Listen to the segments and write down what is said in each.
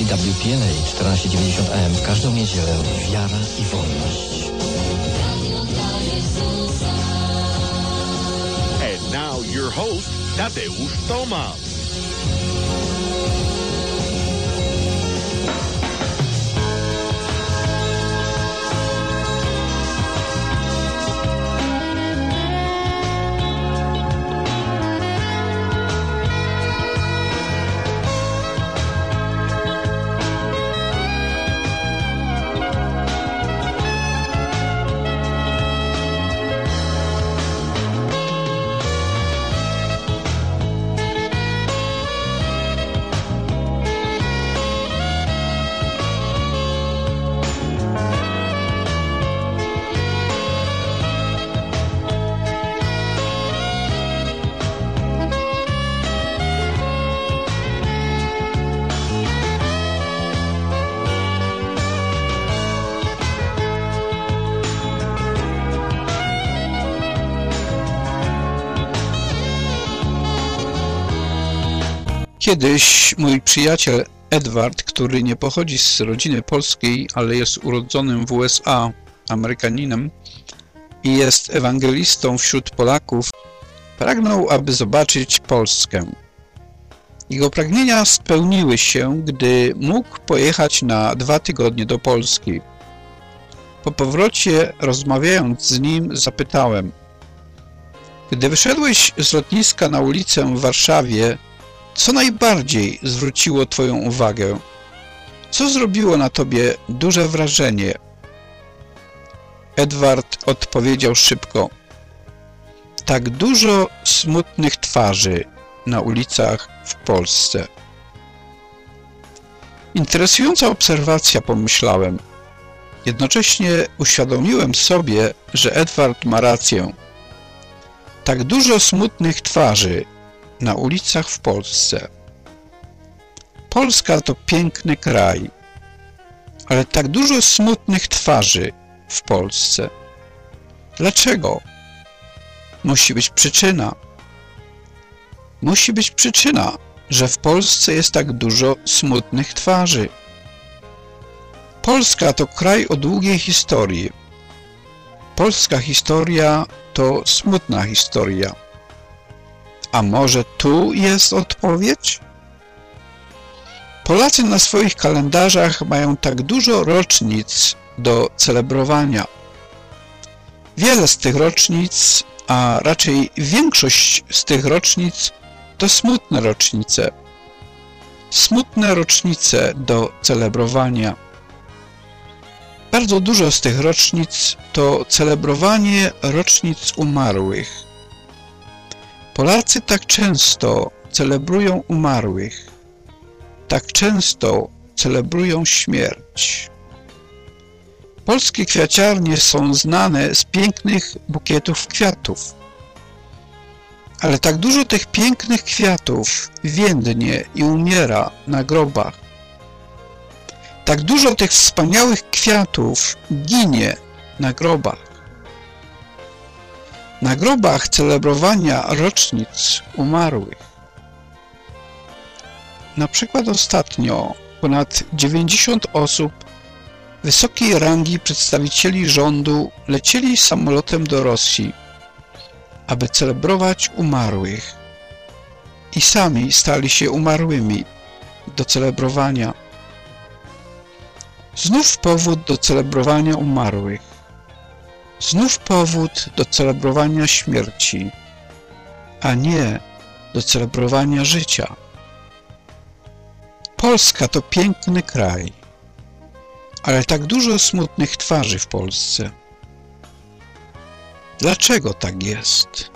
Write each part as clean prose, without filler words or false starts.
WPLA 1490 AM w każdą niedzielę. Wiara i wolność. And now your host, Tadeusz Tomasz. Kiedyś mój przyjaciel Edward, który nie pochodzi z rodziny polskiej, ale jest urodzonym w USA, Amerykaninem i jest ewangelistą wśród Polaków, pragnął, aby zobaczyć Polskę. Jego pragnienia spełniły się, gdy mógł pojechać na 2 tygodnie do Polski. Po powrocie, rozmawiając z nim, zapytałem: gdy wyszedłeś z lotniska na ulicę w Warszawie, co najbardziej zwróciło Twoją uwagę? Co zrobiło na Tobie duże wrażenie? Edward odpowiedział szybko: tak dużo smutnych twarzy na ulicach w Polsce. Interesująca obserwacja, pomyślałem. Jednocześnie uświadomiłem sobie, że Edward ma rację. Tak dużo smutnych twarzy na ulicach w Polsce. Polska to piękny kraj, ale tak dużo smutnych twarzy w Polsce. Dlaczego? Musi być przyczyna. Musi być przyczyna, że w Polsce jest tak dużo smutnych twarzy. Polska to kraj o długiej historii. Polska historia to smutna historia. A może tu jest odpowiedź? Polacy na swoich kalendarzach mają tak dużo rocznic do celebrowania. Wiele z tych rocznic, a raczej większość z tych rocznic to smutne rocznice. Smutne rocznice do celebrowania. Bardzo dużo z tych rocznic to celebrowanie rocznic umarłych. Polacy tak często celebrują umarłych, tak często celebrują śmierć. Polskie kwiaciarnie są znane z pięknych bukietów kwiatów, ale tak dużo tych pięknych kwiatów więdnie i umiera na grobach. Tak dużo tych wspaniałych kwiatów ginie na grobach. Na grobach celebrowania rocznic umarłych. Na przykład ostatnio ponad 90 osób wysokiej rangi przedstawicieli rządu lecieli samolotem do Rosji, aby celebrować umarłych. I sami stali się umarłymi do celebrowania. Znów powód do celebrowania umarłych. Znów powód do celebrowania śmierci, a nie do celebrowania życia. Polska to piękny kraj, ale tak dużo smutnych twarzy w Polsce. Dlaczego tak jest?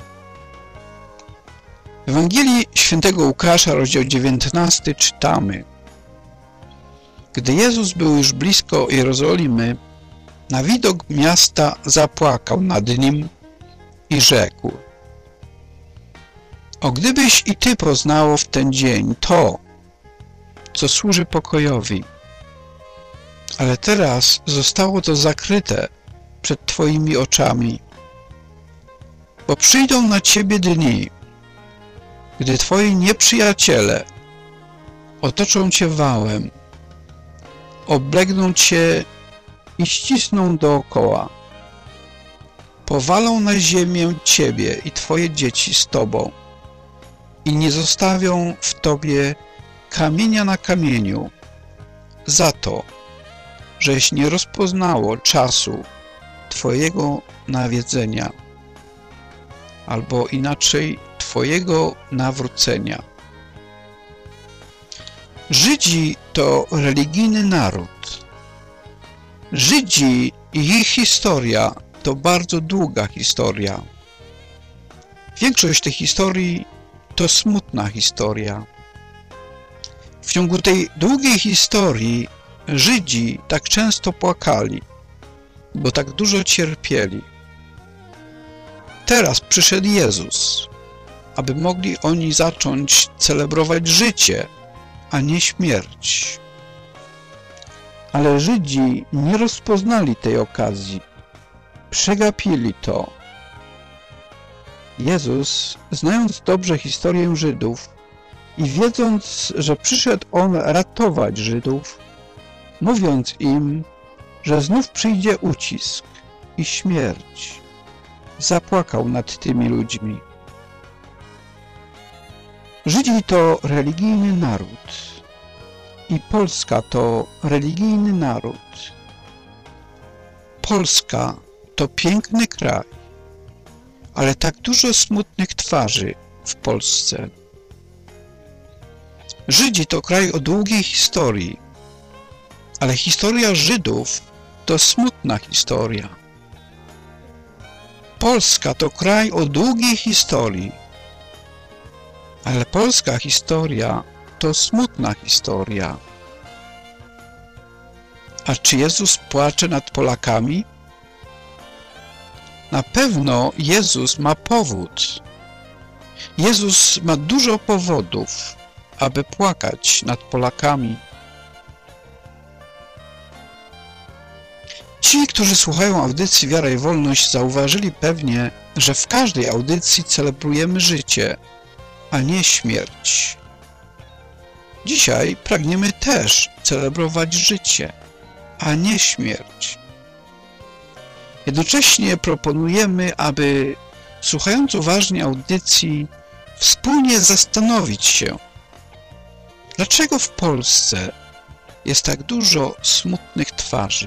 W Ewangelii Świętego Łukasza, rozdział 19, czytamy: gdy Jezus był już blisko Jerozolimy, na widok miasta zapłakał nad nim i rzekł: o gdybyś i Ty poznało w ten dzień to, co służy pokojowi, ale teraz zostało to zakryte przed Twoimi oczami, bo przyjdą na Ciebie dni, gdy Twoi nieprzyjaciele otoczą Cię wałem oblegną cię i ścisną dookoła. Powalą na ziemię ciebie i twoje dzieci z tobą i nie zostawią w tobie kamienia na kamieniu za to, żeś nie rozpoznało czasu twojego nawiedzenia, albo inaczej twojego nawrócenia. Żydzi to religijny naród. Żydzi i ich historia to bardzo długa historia. Większość tej historii to smutna historia. W ciągu tej długiej historii Żydzi tak często płakali, bo tak dużo cierpieli. Teraz przyszedł Jezus, aby mogli oni zacząć celebrować życie, a nie śmierć. Ale Żydzi nie rozpoznali tej okazji. Przegapili to. Jezus, znając dobrze historię Żydów i wiedząc, że przyszedł On ratować Żydów, mówiąc im, że znów przyjdzie ucisk i śmierć, zapłakał nad tymi ludźmi. Żydzi to religijny naród i Polska to religijny naród. Polska to piękny kraj, ale tak dużo smutnych twarzy w Polsce. Żydzi to kraj o długiej historii, ale historia Żydów to smutna historia. Polska to kraj o długiej historii, ale polska historia to smutna historia. A czy Jezus płacze nad Polakami? Na pewno Jezus ma powód. Jezus ma dużo powodów, aby płakać nad Polakami. Ci, którzy słuchają audycji Wiara i Wolność, zauważyli pewnie, że w każdej audycji celebrujemy życie, a nie śmierć. Dzisiaj pragniemy też celebrować życie, a nie śmierć. Jednocześnie proponujemy, aby słuchając uważnie audycji, wspólnie zastanowić się, dlaczego w Polsce jest tak dużo smutnych twarzy.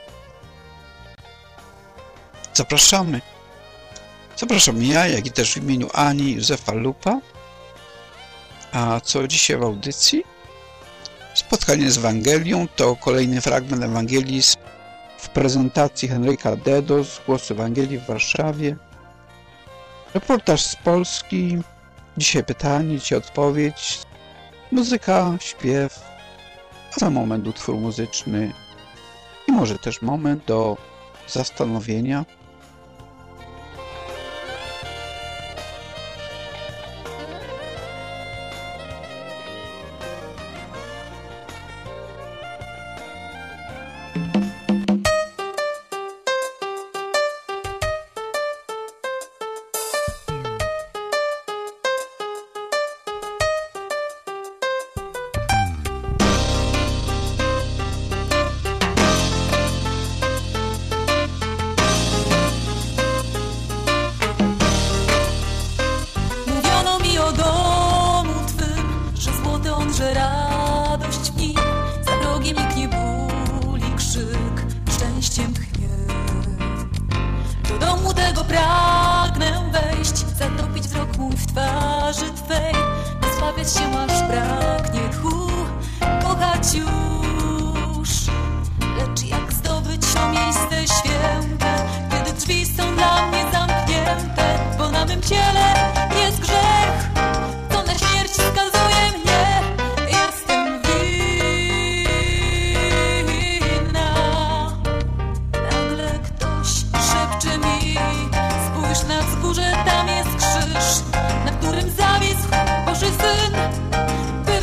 Zapraszamy. Zapraszam ja, jak i też w imieniu Ani i Józefa Lupa. A co dzisiaj w audycji? Spotkanie z Ewangelią to kolejny fragment Ewangelii w prezentacji Henryka Dedo z Głosu Ewangelii w Warszawie. Reportaż z Polski. Dzisiaj pytanie, dzisiaj odpowiedź. Muzyka, śpiew, a za moment utwór muzyczny i może też moment do zastanowienia. Tam jest krzyż, na którym zawisł Boży Syn.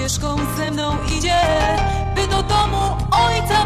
ścieżką ze mną idzie, by do domu Ojca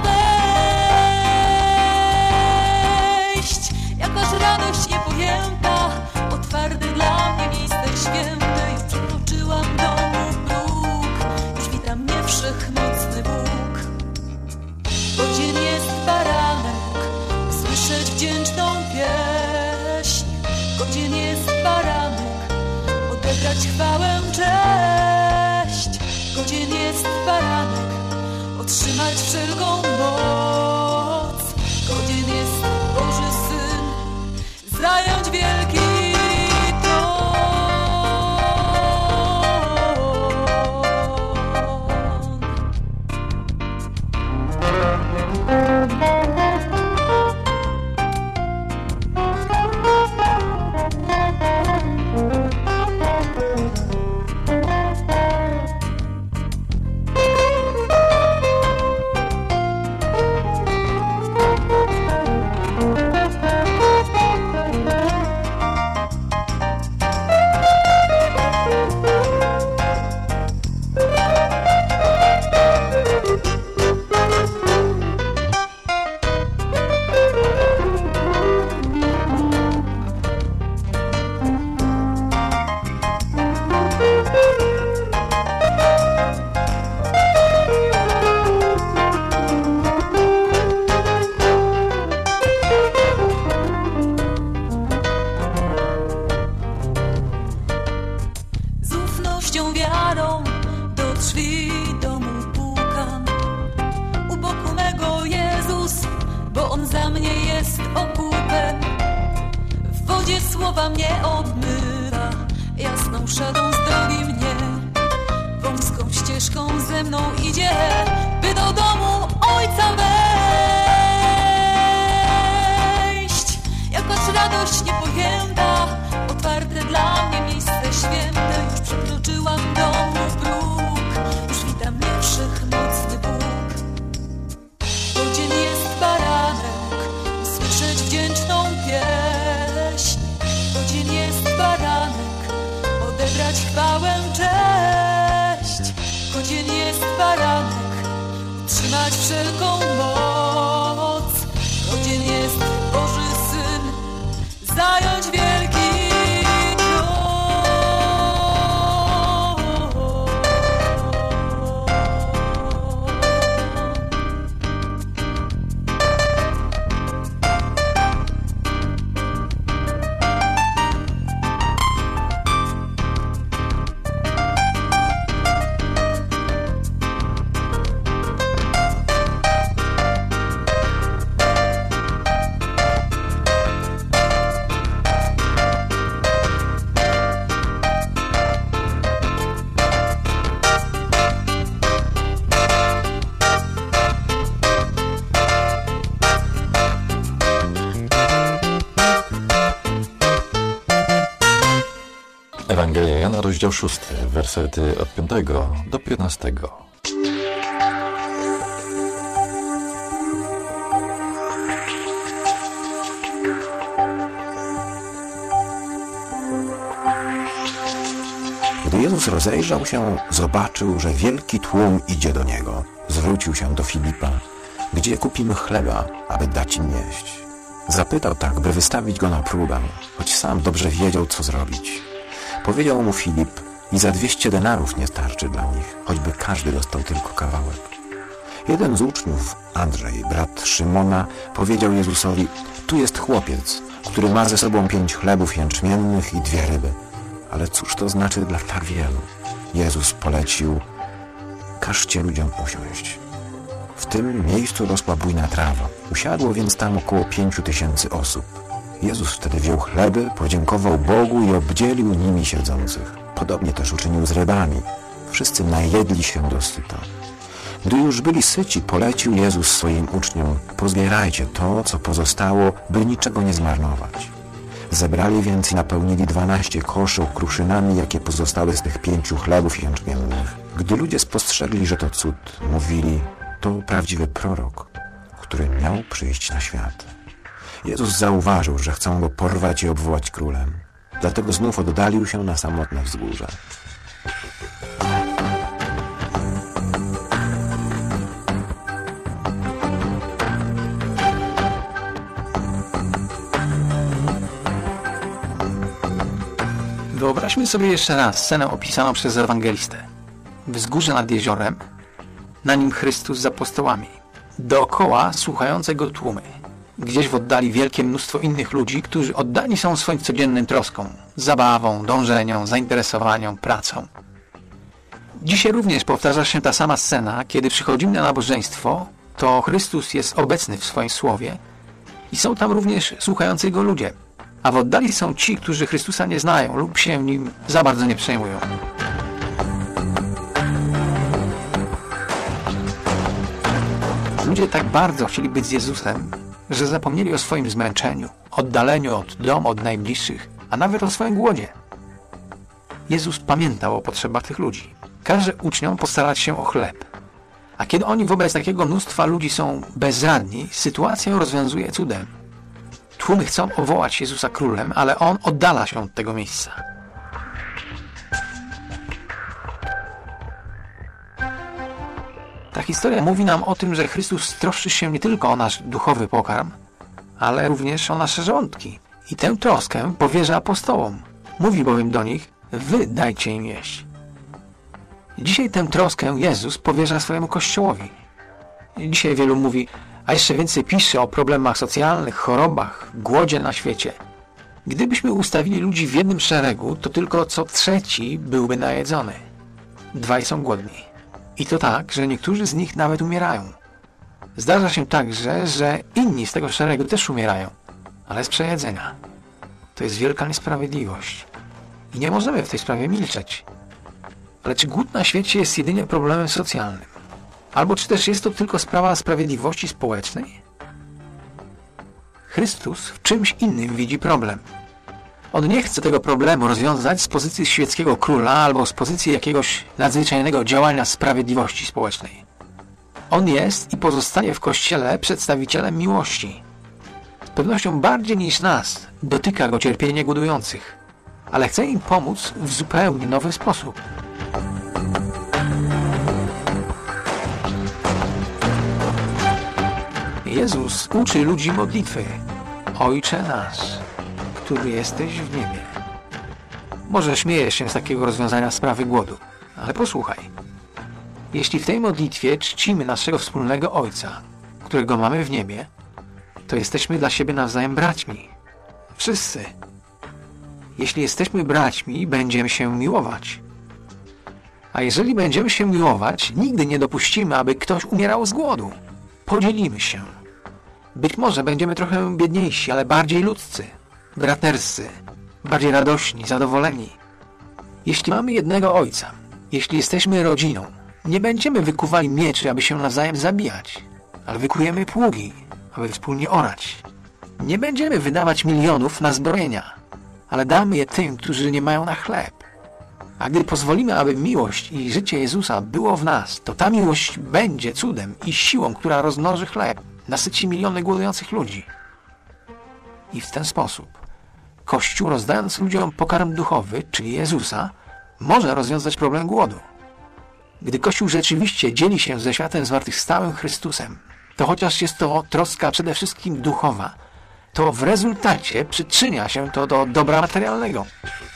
wejść. Jakaż radość niepojęta, otwarte dla mnie miejsce święte. Już przekroczyłam domu próg, już wita mnie wszechmocny Bóg. Godzien jest baranek, usłyszeć wdzięczną pieśń. Godzien jest baranek, odebrać chwałę, cześć. Godzien jest baranek, otrzymać wszelką moc. Godzien jest Boży Syn, zająć wielki tron. Wiarą do drzwi domu pukam. U boku mego Jezus, bo On za mnie jest okupem. W wodzie słowa mnie obmywa, jasną szadą zdrowi mnie. Wąską ścieżką ze mną idzie, by do domu Ojca wejść. Jakaż radość niepojęta, otwarte dla mnie miejsce święte. Już przekroczyłam domu próg, już wita mnie wszechmocny Bóg. Godzien jest baranek, usłyszeć wdzięczną pieśń. Godzien jest baranek, odebrać chwałę, cześć. Godzien jest baranek, otrzymać wszelką moc. Godzien jest Boży Syn, zająć wielki Ewangelia Jana, rozdział 6, wersety od 5 do 15. Gdy Jezus rozejrzał się, zobaczył, że wielki tłum idzie do Niego. Zwrócił się do Filipa: gdzie kupimy chleba, aby dać im jeść? Zapytał tak, by wystawić go na próbę, choć sam dobrze wiedział, co zrobić. Powiedział mu Filip: i za 200 denarów nie starczy dla nich, choćby każdy dostał tylko kawałek. Jeden z uczniów, Andrzej, brat Szymona, powiedział Jezusowi: tu jest chłopiec, który ma ze sobą 5 chlebów jęczmiennych i 2 ryby. Ale cóż to znaczy dla tak wielu? Jezus polecił: każcie ludziom usiąść. W tym miejscu rosła bujna trawa. Usiadło więc tam około 5000 osób. Jezus wtedy wziął chleby, podziękował Bogu i obdzielił nimi siedzących. Podobnie też uczynił z rybami. Wszyscy najedli się dosyta. Gdy już byli syci, polecił Jezus swoim uczniom: pozbierajcie to, co pozostało, by niczego nie zmarnować. Zebrali więc i napełnili 12 koszy kruszynami, jakie pozostały z tych 5 chlebów jęczmiennych. Gdy ludzie spostrzegli, że to cud, mówili: to prawdziwy prorok, który miał przyjść na świat. Jezus zauważył, że chcą go porwać i obwołać królem. Dlatego znów oddalił się na samotne wzgórze. Wyobraźmy sobie jeszcze raz scenę opisaną przez ewangelistę. Wzgórze nad jeziorem, na nim Chrystus z apostołami. Dookoła słuchające go tłumy. Gdzieś w oddali wielkie mnóstwo innych ludzi, którzy oddani są swoim codziennym troskom, zabawą, dążeniom, zainteresowaniom, pracą. Dzisiaj również powtarza się ta sama scena, kiedy przychodzimy na nabożeństwo, to Chrystus jest obecny w swoim słowie i są tam również słuchający go ludzie, a w oddali są ci, którzy Chrystusa nie znają lub się nim za bardzo nie przejmują. Ludzie tak bardzo chcieli być z Jezusem, że zapomnieli o swoim zmęczeniu, oddaleniu od domu, od najbliższych, a nawet o swoim głodzie. Jezus pamiętał o potrzebach tych ludzi. Każe uczniom postarać się o chleb. A kiedy oni wobec takiego mnóstwa ludzi są bezradni, sytuację rozwiązuje cudem. Tłumy chcą powołać Jezusa królem, ale On oddala się od tego miejsca. Ta historia mówi nam o tym, że Chrystus troszczy się nie tylko o nasz duchowy pokarm, ale również o nasze żołądki. I tę troskę powierza apostołom. Mówi bowiem do nich: wy dajcie im jeść. Dzisiaj tę troskę Jezus powierza swojemu Kościołowi. Dzisiaj wielu mówi, a jeszcze więcej pisze o problemach socjalnych, chorobach, głodzie na świecie. Gdybyśmy ustawili ludzi w jednym szeregu, to tylko co trzeci byłby najedzony. Dwaj są głodni. I to tak, że niektórzy z nich nawet umierają. Zdarza się także, że inni z tego szeregu też umierają, ale z przejedzenia. To jest wielka niesprawiedliwość. I nie możemy w tej sprawie milczeć. Ale czy głód na świecie jest jedynie problemem socjalnym? Albo czy też jest to tylko sprawa sprawiedliwości społecznej? Chrystus w czymś innym widzi problem. On nie chce tego problemu rozwiązać z pozycji świeckiego króla albo z pozycji jakiegoś nadzwyczajnego działania sprawiedliwości społecznej. On jest i pozostanie w Kościele przedstawicielem miłości. Z pewnością bardziej niż nas dotyka go cierpienie głodujących, ale chce im pomóc w zupełnie nowy sposób. Jezus uczy ludzi modlitwy: Ojcze nasz, który jesteś w niebie. Może śmiejesz się z takiego rozwiązania sprawy głodu, ale posłuchaj. Jeśli w tej modlitwie czcimy naszego wspólnego Ojca, którego mamy w niebie, to jesteśmy dla siebie nawzajem braćmi. Wszyscy. Jeśli jesteśmy braćmi, będziemy się miłować. A jeżeli będziemy się miłować, nigdy nie dopuścimy, aby ktoś umierał z głodu. Podzielimy się. Być może będziemy trochę biedniejsi, ale bardziej ludzcy, braterscy, bardziej radośni, zadowoleni. Jeśli mamy jednego Ojca, jeśli jesteśmy rodziną, nie będziemy wykuwali mieczy, aby się nawzajem zabijać, ale wykujemy pługi, aby wspólnie orać. Nie będziemy wydawać milionów na zbrojenia, ale damy je tym, którzy nie mają na chleb. A gdy pozwolimy, aby miłość i życie Jezusa było w nas, to ta miłość będzie cudem i siłą, która rozmnoży chleb, nasyci miliony głodujących ludzi. I w ten sposób Kościół, rozdając ludziom pokarm duchowy, czyli Jezusa, może rozwiązać problem głodu. Gdy Kościół rzeczywiście dzieli się ze światem zmartwychwstałym Chrystusem, to chociaż jest to troska przede wszystkim duchowa, to w rezultacie przyczynia się to do dobra materialnego.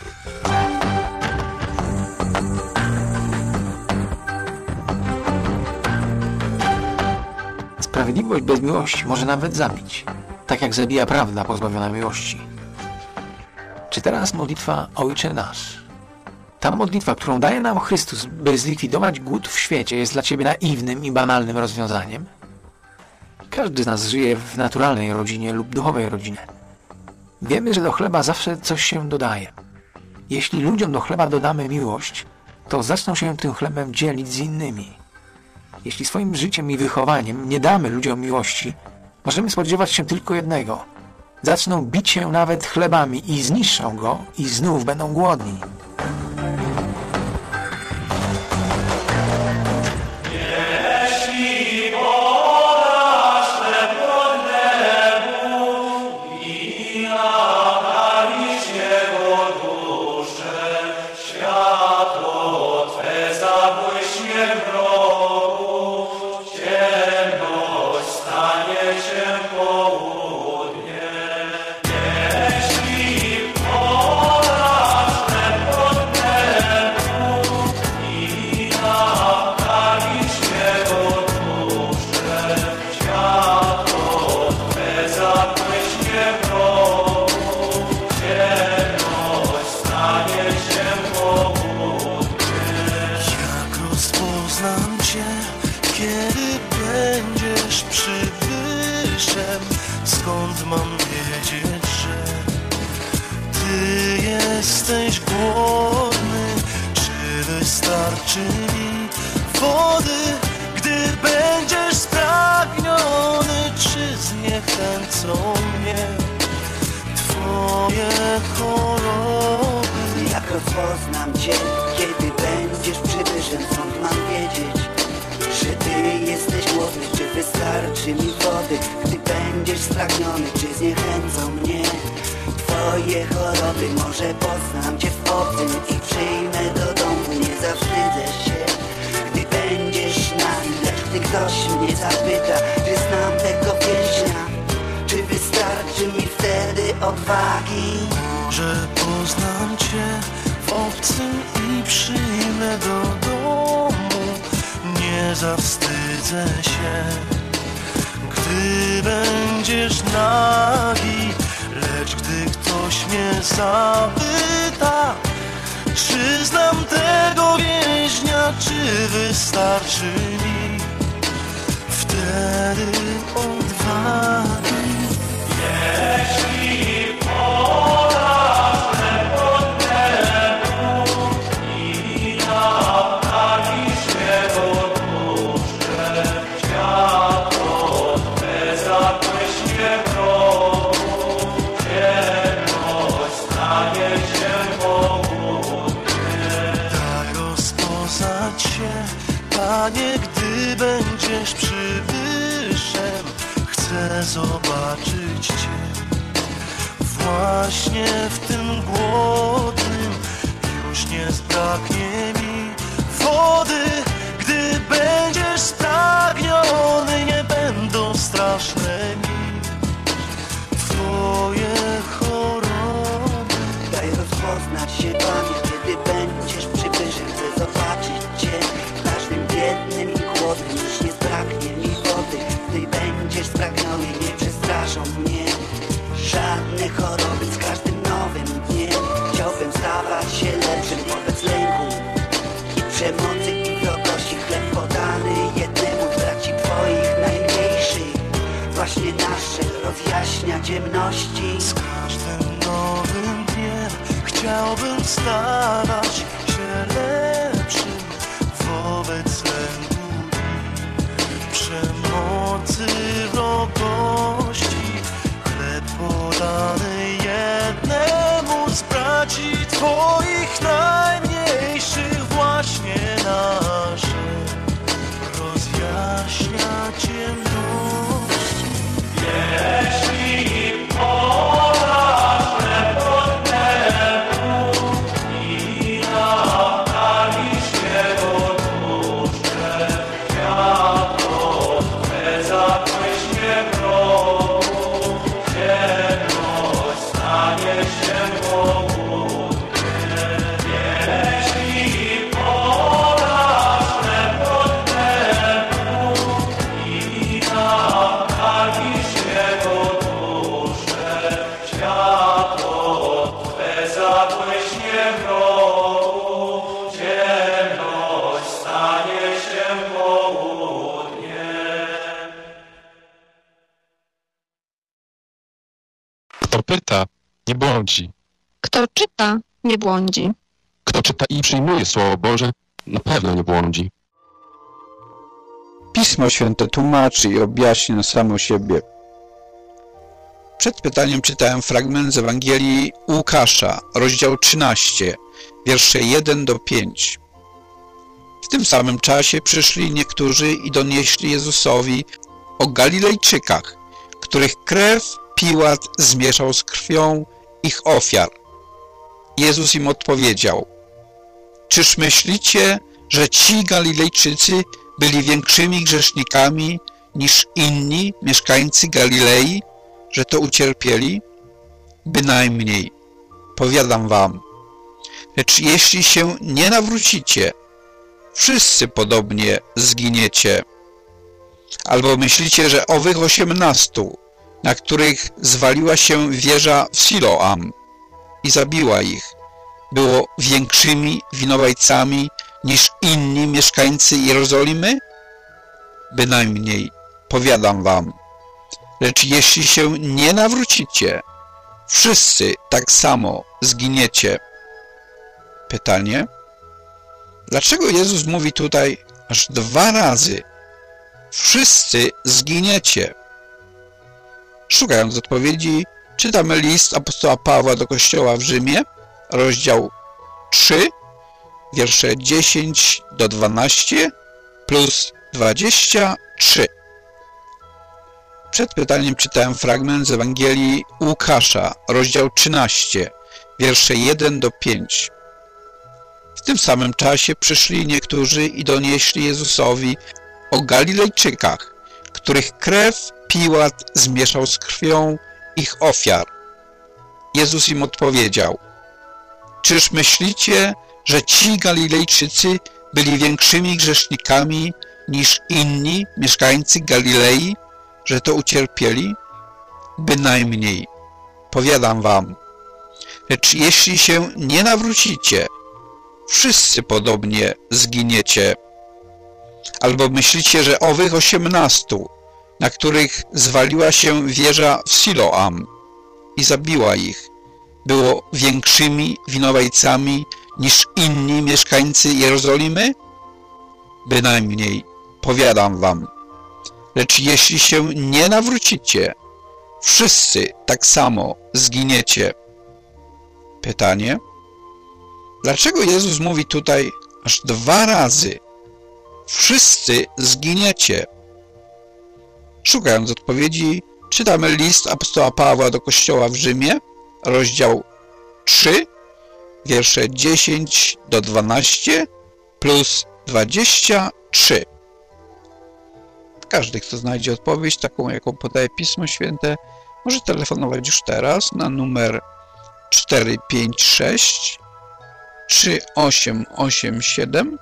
Sprawiedliwość bez miłości może nawet zabić, tak jak zabija prawda pozbawiona miłości. Czy teraz modlitwa Ojcze nasz? Ta modlitwa, którą daje nam Chrystus, by zlikwidować głód w świecie, jest dla Ciebie naiwnym i banalnym rozwiązaniem? Każdy z nas żyje w naturalnej rodzinie lub duchowej rodzinie. Wiemy, że do chleba zawsze coś się dodaje. Jeśli ludziom do chleba dodamy miłość, to zaczną się tym chlebem dzielić z innymi. Jeśli swoim życiem i wychowaniem nie damy ludziom miłości, możemy spodziewać się tylko jednego. Zaczną bić się nawet chlebami i zniszczą go i znów będą głodni. Gdy jesteś głodny, czy wystarczy mi wody? Gdy będziesz spragniony, czy zniechęcą mnie twoje choroby? Jak rozpoznam Cię, kiedy będziesz przybyszem, skąd mam wiedzieć, że Ty jesteś głodny, czy wystarczy mi wody? Gdy będziesz spragniony, czy zniechęcą mnie twoje choroby? Może poznam Cię w obcym i przyjmę do domu, nie zawstydzę się, gdy będziesz nagi. Lecz gdy ktoś mnie zapyta, czy znam tego więźnia, czy wystarczy mi wtedy odwagi? Może poznam Cię w obcym i przyjmę do domu, nie zawstydzę się, gdy będziesz nagi. Lecz gdy ktoś mnie zapyta, czy znam tego więźnia, czy wystarczy mi wtedy odwagi? Jeśli podasz chleb i naprawisz jego tłuszczem, światło Twe zakreśnie wrogu, ciemność stanie się pogubnie. Daj rozpoznać się, Panie, gdy będziesz przybyszem. Chcę zobaczyć Cię właśnie w tym głodnym. Już nie zbraknie mi wody. Gdy będziesz spragniony, nie będą straszne mi twoje choroby. Daj rozpoznać się, Panie, kiedy będziesz przybyszem. Chcę zobaczyć Cię w każdym biednym i głodnym. Już nie zbraknie mi wody. Gdy będziesz spragniony, nie przestraszą mnie żadne choroby. Z każdym nowym dniem chciałbym stawać się lepszym wobec lęku i przemocy i wrogości. Chleb podany jednemu z braci Twoich najmniejszych właśnie nasze rozjaśnia ciemności. Z każdym nowym dniem chciałbym stawać się lepszym wobec lęku i przemocy, wrogości. Chleb podany jednemu z braci Twoich najmniejszych właśnie nasze rozjaśnia ciemności. Jeśli podasz chleb od nebu i naprawisz jego tłuszczem, światło Twe zakreśnie wrogu, ciemność stanie się pogubnie. Jeśli podasz chleb od nebu i naprawisz jego tłuszczem, światło Twe zabłyśnie wrogu, ciemność stanie się południe. Kto pyta, nie błądzi. Kto czyta, nie błądzi. Kto czyta i przyjmuje Słowo Boże, na pewno nie błądzi. Pismo Święte tłumaczy i objaśnia samo siebie. Przed pytaniem czytałem fragment z Ewangelii Łukasza, rozdział 13, wiersze 1 do 5. W tym samym czasie przyszli niektórzy i donieśli Jezusowi o Galilejczykach, których krew Piłat zmieszał z krwią ich ofiar. Jezus im odpowiedział: czyż myślicie, że ci Galilejczycy byli większymi grzesznikami niż inni mieszkańcy Galilei, że to ucierpieli? Bynajmniej, powiadam wam. Lecz jeśli się nie nawrócicie, wszyscy podobnie zginiecie. Albo myślicie, że owych 18, na których zwaliła się wieża w Siloam i zabiła ich, było większymi winowajcami niż inni mieszkańcy Jerozolimy? Bynajmniej, powiadam wam. Lecz jeśli się nie nawrócicie, Wszyscy tak samo zginiecie. Pytanie. Dlaczego Jezus mówi tutaj aż 2 razy? Wszyscy zginiecie. Szukając odpowiedzi, czytamy list apostoła Pawła do Kościoła w Rzymie, rozdział 3, wiersze 10 do 12 plus 23. Przed pytaniem czytałem fragment z Ewangelii Łukasza, rozdział 13, wiersze 1 do 5. W tym samym czasie przyszli niektórzy i donieśli Jezusowi o Galilejczykach, których krew Piłat zmieszał z krwią ich ofiar. Jezus im odpowiedział: czyż myślicie, że ci Galilejczycy byli większymi grzesznikami niż inni mieszkańcy Galilei, że to ucierpieli? Bynajmniej, powiadam wam. Lecz jeśli się nie nawrócicie, wszyscy podobnie zginiecie. Albo myślicie, że owych 18, na których zwaliła się wieża w Siloam i zabiła ich, było większymi winowajcami niż inni mieszkańcy Jerozolimy? Bynajmniej, powiadam wam. Lecz jeśli się nie nawrócicie, wszyscy tak samo zginiecie. Pytanie. Dlaczego Jezus mówi tutaj aż 2 razy? Wszyscy zginiecie. Szukając odpowiedzi, czytamy list apostoła Pawła do Kościoła w Rzymie, rozdział 3, wiersze 10 do 12 plus 23. Każdy, kto znajdzie odpowiedź, taką jaką podaje Pismo Święte, może telefonować już teraz na numer 456 3887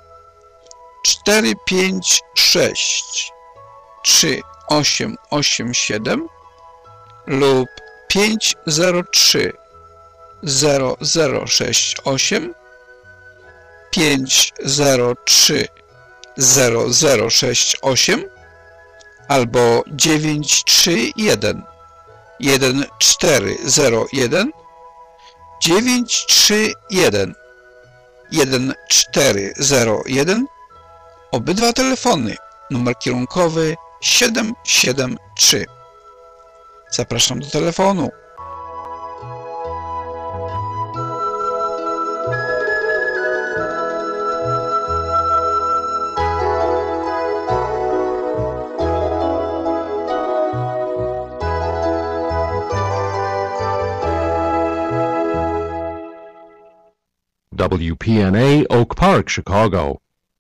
456 3887 lub 503 0068 503 0068 albo 931 1401 931 1401. Obydwa telefony. Numer kierunkowy 773. Zapraszam do telefonu. WPNA Oak Park, Chicago.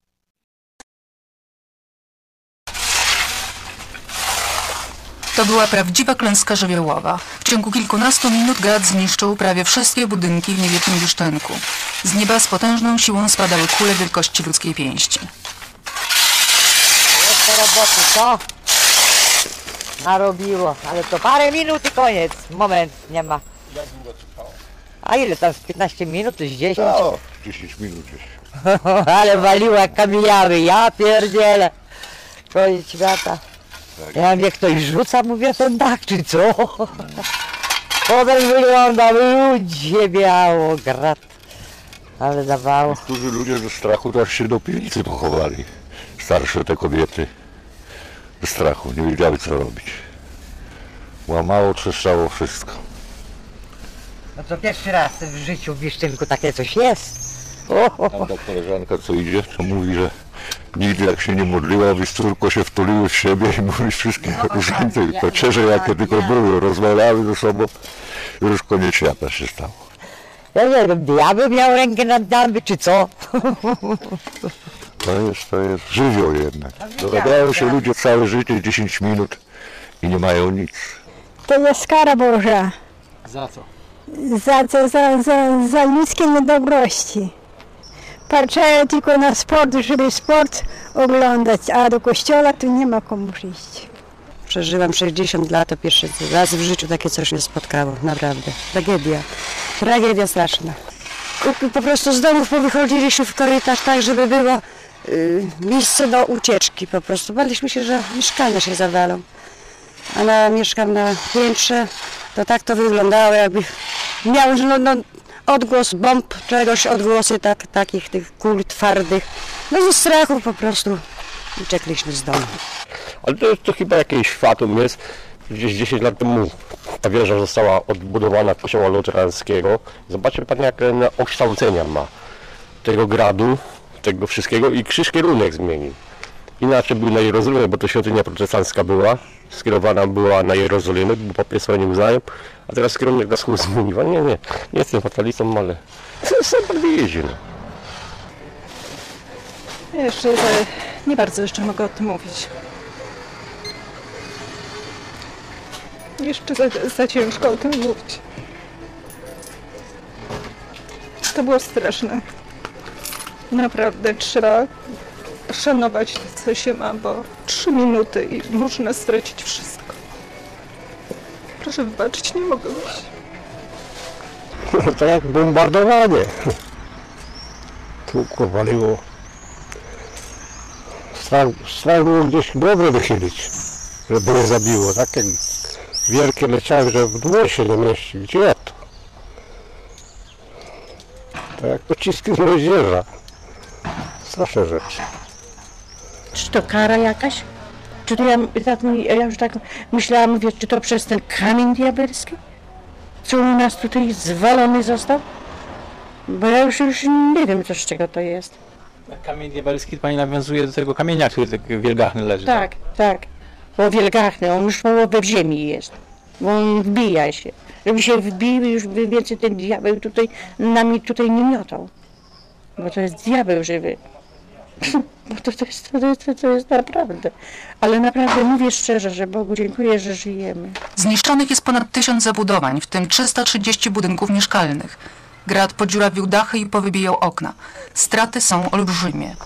To była prawdziwa klęska żywiołowa. W ciągu kilkunastu minut grad zniszczył prawie wszystkie budynki w niewielkim Biszczynku. Z nieba z potężną siłą spadały kule wielkości ludzkiej pięści. Jeszcze roboty, co? Narobiło, ale to parę minut i koniec. Moment, nie ma. Jak długo trwało? A ile tam, z 15 minut, z 10? No, 10 minut gdzieś. Ale waliło jak kamieniary, ja pierdzielę. Koniec świata. Tak. Ja mnie ktoś rzuca, mówię, ten dach, czy co? Potem wygląda, ludzie biało, grat. Ale dawało. Niektórzy ludzie ze strachu to aż się do piwnicy pochowali. Starsze te kobiety. Ze strachu, nie wiedziały co robić. Łamało, trzeszczało wszystko. No to pierwszy raz w życiu w Biszczynku takie coś jest. Tam ta koleżanka co idzie, to mówi, że nigdy jak się nie modliła, wysturko się wtuliły w siebie i mówi wszystkie różnice i pacierze jakie tylko były, rozmawiały ze sobą i już koniec świata się stało. Ja nie wiem, diabeł miał rękę nad nami, czy co? To jest żywioł jednak. Dogadają się ludzie całe życie, 10 minut i nie mają nic. To jest kara Boża. Za co? Za ludzkie niedobrości. Patrzyłem tylko na sport, żeby sport oglądać, a do kościoła tu nie ma komu przyjść. Przeżyłam 60 lat, to pierwszy raz w życiu takie coś mnie spotkało, naprawdę. Tragedia straszna. Po prostu z domów powychodziliśmy w korytarz tak, żeby było miejsce do ucieczki po prostu. Baliśmy się, że mieszkania się zawalą. Mieszkam na piętrze, To tak to wyglądało, jakby miały odgłos bomb, czegoś, odgłosy takich tych kul twardych. No ze strachu po prostu uciekliśmy z domu. Ale to chyba jakieś fatum jest. Gdzieś 10 lat temu ta wieża została odbudowana kościoła luterańskiego. Zobaczcie pan, jak okształcenia ma tego gradu, tego wszystkiego i krzyż kierunek zmienił. Inaczej był na Jerozolimę, bo to świątynia protestancka była, skierowana była na Jerozolimę, bo papieństwo nie uznają, a teraz kierunek na wschód zmieniła. Nie jestem fatalistą, ale sam pan jeździ. Jeszcze nie bardzo jeszcze mogę o tym mówić. Jeszcze za ciężko o tym mówić. To było straszne. Naprawdę trzeba szanować to, co się ma, bo 3 minuty i można stracić wszystko. Proszę wybaczyć, nie mogę być. No to jak bombardowanie. Tu waliło. Strach było gdzieś głowę wychylić, żeby nie zabiło. Takie wielkie leciały, że w dłoń się nie mieści. Gdzie to? To jak pociski z moździerza. Straszne rzeczy. Czy to kara jakaś? Czy to ja już tak myślałam, mówię, czy to przez ten kamień diabelski? Co u nas tutaj zwalony został? Bo ja już nie wiem, z czego to jest. Kamień diabelski pani nawiązuje do tego kamienia, który tak wielgachny leży. Tak. Bo wielgachny, on już połowę w ziemi jest. Bo on wbija się. Żeby się wbił, już by więcej ten diabeł tutaj nami tutaj nie miotał. Bo to jest diabeł żywy. Bo to jest naprawdę. Ale naprawdę mówię szczerze, że Bogu dziękuję, że żyjemy. Zniszczonych jest ponad 1000 zabudowań, w tym 330 budynków mieszkalnych. Grad podziurawił dachy i powybijał okna. Straty są olbrzymie.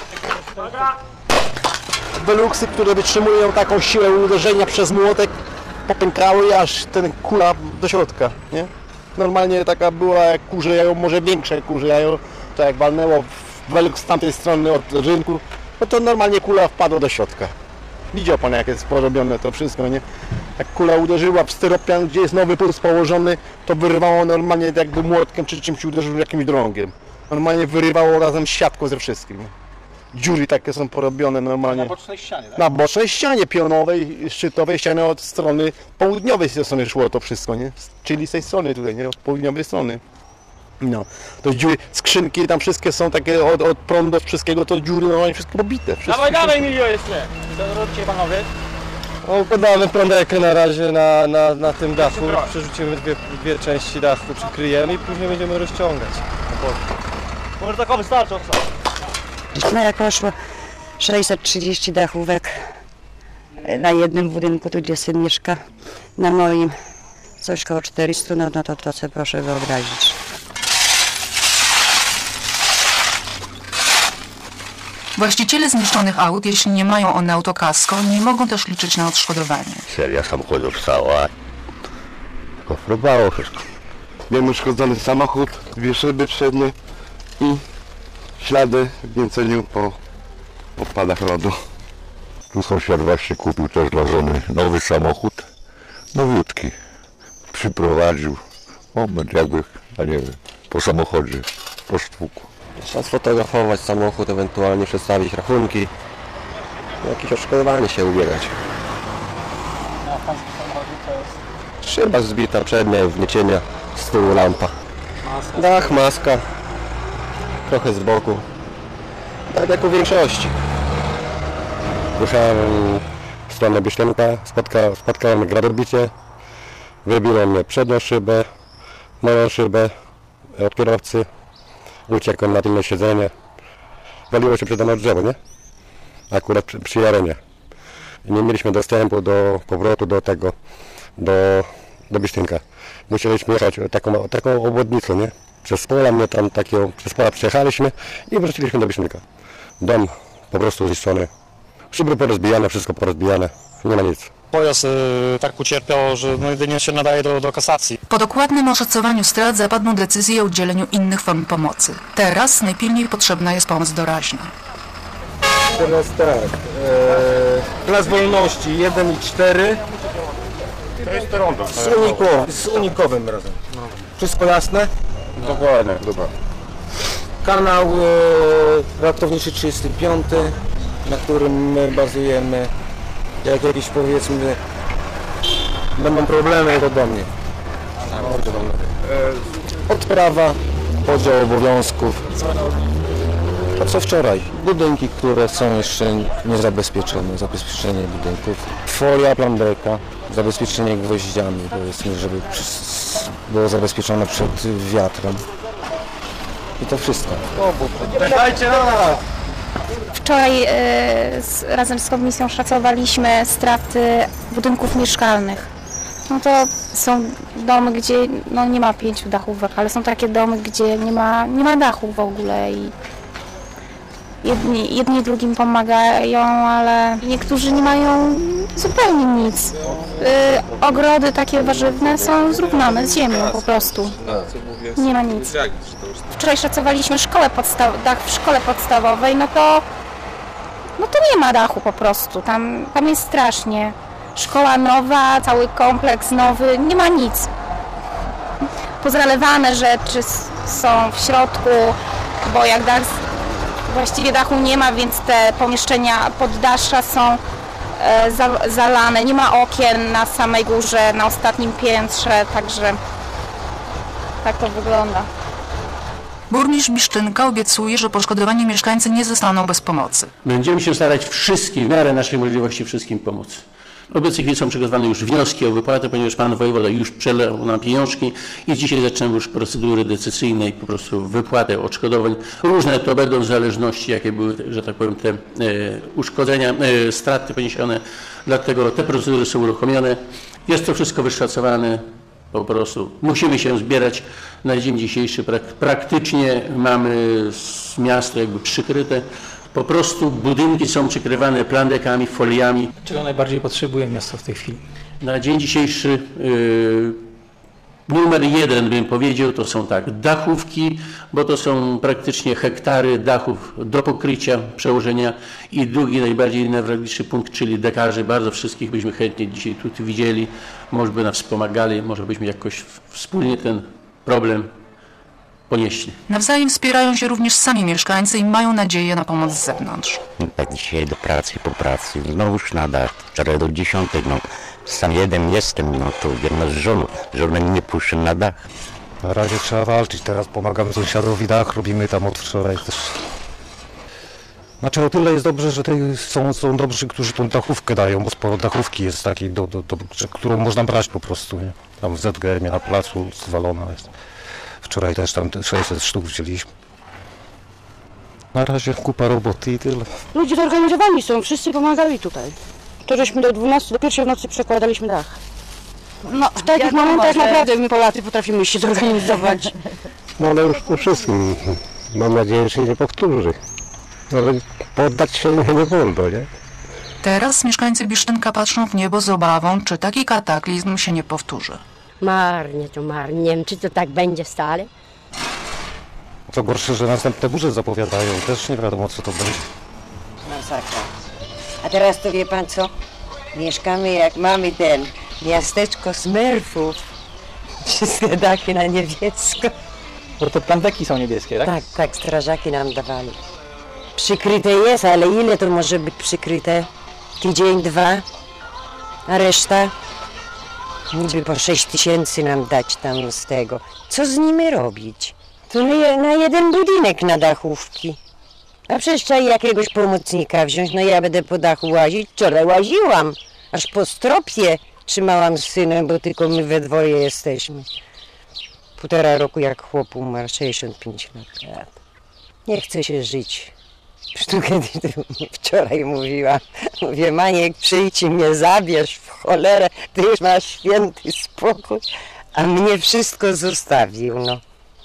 Beluksy, które wytrzymują taką siłę uderzenia przez młotek, popękały, aż ten kula do środka, nie? Normalnie taka była jak kurze jajo, może większe kurze jajo, to jak walnęło w Beluks z tamtej strony od rynku, no to normalnie kula wpadła do środka. Widział pan, jak jest porobione to wszystko, nie? Jak kula uderzyła w styropian, gdzie jest nowy puls położony, to wyrwało normalnie jakby młotkiem czy czymś uderzył jakimś drągiem. Normalnie wyrywało razem siatką ze wszystkim. Dziury takie są porobione normalnie. Na bocznej ścianie, tak? Na bocznej ścianie pionowej, szczytowej ściany od strony południowej z tej strony szło to wszystko, nie? Czyli z tej strony tutaj, nie? Od południowej strony. No, to dziury, skrzynki tam wszystkie są takie od prądu, od wszystkiego, to dziury normalnie wszystko pobite. Dawaj Emilio jeszcze! Co robicie panowie? Układamy prądekę na razie na tym dachu, przerzucimy dwie części dachu, przykryjemy i później będziemy rozciągać. Może takowy starczy, No jak poszło 630 dachówek na jednym budynku, tu gdzie syn mieszka, na moim coś koło 400, no to sobie proszę wyobrazić. Właściciele zniszczonych aut, jeśli nie mają one autokasko, nie mogą też liczyć na odszkodowanie. Seria samochodów cała. Próbowało wszystko. Miałem uszkodzony samochód, 2 szyby przednie i ślady w Mięceniu po odpadach lodu. Tu sąsiad właśnie kupił też dla żony nowy samochód, nowiutki. Przyprowadził, moment jakby, ja nie wiem, po samochodzie, po stłuku. Trzeba sfotografować samochód, ewentualnie przedstawić rachunki, jakieś odszkodowanie się ubiegać. A w pańskim samochodzie to jest? Szyba zbita przednia, wgniecienia, z tyłu lampa. Maska. Dach, maska, trochę z boku, tak jak u większości. Ruszałem w stronę Byślemka, spotkałem gradobicie, wybiłem mnie przednią szybę, moją szybę od kierowcy, uciekłem na tylne siedzenie, waliło się przede mną drzewo, nie? Akurat przy Jarenie. I nie mieliśmy dostępu do powrotu do Byślinka. Musieliśmy jechać taką obwodnicą, nie? Przez pola mnie tam przez pola przejechaliśmy i wróciliśmy do Byślinka. Dom po prostu zniszczony. Szyby porozbijane, wszystko porozbijane, nie ma nic. Pojazd tak ucierpiał, że jedynie się nadaje do kasacji. Po dokładnym oszacowaniu strat zapadną decyzje o udzieleniu innych form pomocy. Teraz najpilniej potrzebna jest pomoc doraźna. Teraz tak, Plac Wolności 1 i 4, To jest to rondo. Z unikowym razem. Wszystko jasne? Dokładnie, dobra. Kanał ratowniczy 35, na którym my bazujemy. Jak jakieś, powiedzmy, będą problemy, to do mnie. Odprawa, podział obowiązków. To co wczoraj? Budynki, które są jeszcze niezabezpieczone, zabezpieczenie budynków. Folia plandeka, zabezpieczenie gwoździami, powiedzmy, żeby było zabezpieczone przed wiatrem. I to wszystko. Czekajcie na nas! Wczoraj razem z komisją szacowaliśmy straty budynków mieszkalnych. No to są domy, gdzie nie ma 5 dachówek, ale są takie domy, gdzie nie ma dachu w ogóle i jedni drugim pomagają, ale niektórzy nie mają zupełnie nic. Ogrody takie warzywne są zrównane z ziemią po prostu. Nie ma nic. Wczoraj szacowaliśmy dach w szkole podstawowej, no to nie ma dachu po prostu. Tam jest strasznie. Szkoła nowa, cały kompleks nowy, nie ma nic. Pozalewane rzeczy są w środku, bo jak właściwie dachu nie ma, więc te pomieszczenia poddasza są zalane. Nie ma okien na samej górze, na ostatnim piętrze, także tak to wygląda. Burmistrz Biszczynka obiecuje, że poszkodowani mieszkańcy nie zostaną bez pomocy. Będziemy się starać wszystkim, w miarę naszej możliwości wszystkim pomóc. W obecnej chwili są przygotowane już wnioski o wypłatę, ponieważ pan wojewoda już przelał nam pieniążki i dzisiaj zaczynamy już procedury decyzyjne i po prostu wypłatę odszkodowań. Różne to będą w zależności, jakie były, że tak powiem, te uszkodzenia, straty poniesione, dlatego te procedury są uruchomione. Jest to wszystko wyszacowane, po prostu musimy się zbierać. Na dzień dzisiejszy praktycznie mamy miasto jakby przykryte. Po prostu budynki są przykrywane plandekami, foliami. Czego najbardziej potrzebuje miasto w tej chwili? Na dzień dzisiejszy numer 1 bym powiedział, to są dachówki, bo to są praktycznie hektary dachów do pokrycia, przełożenia i drugi najbardziej newralgiczny punkt, czyli dekarze. Bardzo wszystkich byśmy chętnie dzisiaj tu widzieli, może by nas wspomagali, może byśmy jakoś wspólnie ten problem ponieśli. Nawzajem wspierają się również sami mieszkańcy i mają nadzieję na pomoc z zewnątrz. Tak dzisiaj do pracy, po pracy, znowuż na dach, wczoraj do 10, sam jeden jestem, to jedna z żoną, żona nie puszczę na dach. Na razie trzeba walczyć, teraz pomagamy sąsiadowi dach, robimy tam od wczoraj też. Znaczy o tyle jest dobrze, że są dobrzy, którzy tą dachówkę dają, bo sporo dachówki jest takiej, którą można brać po prostu, nie? Tam w ZGM-ie na placu zwalona jest. Wczoraj też tam 600 sztuk wzięliśmy. Na razie kupa roboty i tyle. Ludzie zorganizowani są, wszyscy pomagali tutaj. To żeśmy do 1 w nocy przekładaliśmy dach. No, w takich momentach naprawdę my Polacy potrafimy się zorganizować. No ale już po wszystkim. Mam nadzieję, że się nie powtórzy. Ale poddać się nie wolno, nie? Teraz mieszkańcy Biszczynka patrzą w niebo z obawą, czy taki kataklizm się nie powtórzy. Marnie to marnie. Nie wiem, czy to tak będzie stale. Co gorsze, że następne burze zapowiadają. Też nie wiadomo, co to będzie. Masakra. A teraz to wie pan co? Mieszkamy jak mamy miasteczko Smurfów. Wszystkie dachy na niebiesko. Bo to plandeki są niebieskie, tak? Tak, strażaki nam dawali. Przykryte jest, ale ile to może być przykryte? Tydzień, 2? A reszta? Niby po 6000 nam dać tam z tego. Co z nimi robić? To na jeden budynek na dachówki. A przecież trzeba jakiegoś pomocnika wziąć. No ja będę po dachu łazić. Wczoraj łaziłam. Aż po stropie trzymałam z synem, bo tylko my we dwoje jesteśmy. 1,5 roku jak chłop umarł, 65 lat. Nie chce się żyć. Wczoraj mówiłam. Mówię, Maniek, przyjdź i mnie zabierz w cholerę. Ty już masz święty spokój. A mnie wszystko zostawił, no.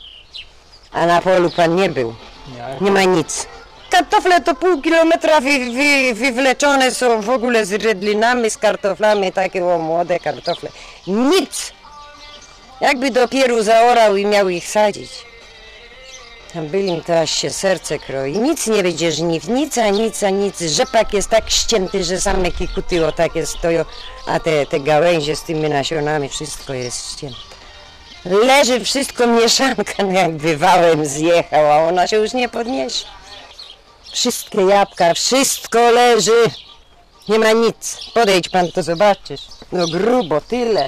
A na polu pan nie był. Nie ma nic. Kartofle to pół kilometra wywleczone są w ogóle z redlinami, z kartoflami, takie młode kartofle. Nic! Jakby dopiero zaorał i miał ich sadzić. A bylim to aż się serce kroi. Nic nie będzie żniw, nic. Rzepak jest tak ścięty, że same kikuty o takie stoją, a te gałęzie z tymi nasionami, wszystko jest ścięte. Leży wszystko mieszanka, no jakby wałem zjechał, a ona się już nie podniesie. Wszystkie jabłka, wszystko leży. Nie ma nic. Podejdź pan, to zobaczysz. No grubo, tyle.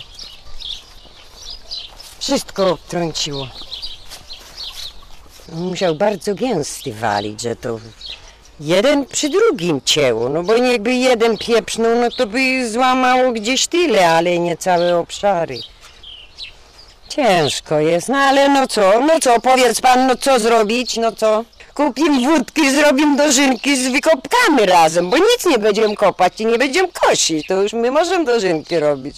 Wszystko obtrąciło. Musiał bardzo gęsty walić, że to jeden przy drugim cięło, no bo jakby jeden pieprznął, no to by złamało gdzieś tyle, ale nie całe obszary. Ciężko jest, no ale no co, powiedz pan, no co zrobić, no co? Kupimy wódki, zrobimy dożynki, wykopkamy razem, bo nic nie będziemy kopać i nie będziemy kosić, to już my możemy dożynki robić.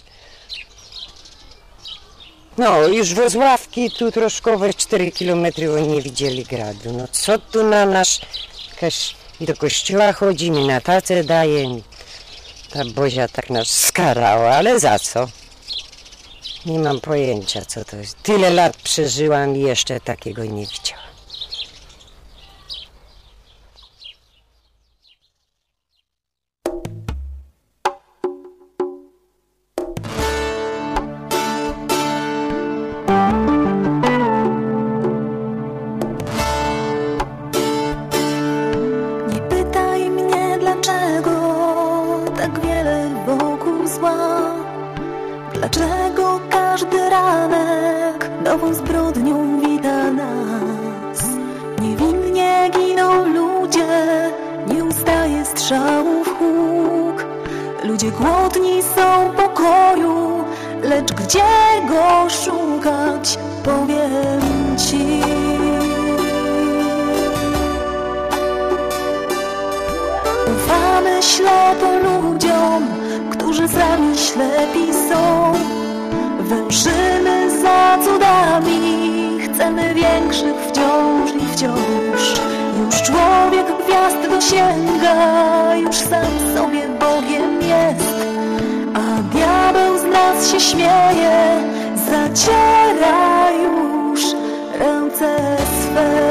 No, już Wozławki, tu troszkowe 4 kilometry oni nie widzieli gradu. No co tu na nasz... I do kościoła chodzimy, na tacę daje mi. Ta Bozia tak nas skarała, ale za co? Nie mam pojęcia, co to jest. Tyle lat przeżyłam i jeszcze takiego nie widziałam. Dlaczego każdy ranek nową zbrodnią wita nas? Niewinnie giną ludzie, nie ustaje strzałów huk. Ludzie głodni są pokoju, lecz gdzie go szukać, powiem ci. Ufamy ślepo ludziom, którzy sami ślepi są. Węszymy za cudami, chcemy większych wciąż i wciąż. Już człowiek gwiazd dosięga, już sam sobie Bogiem jest. A diabeł z nas się śmieje, zaciera już ręce swe.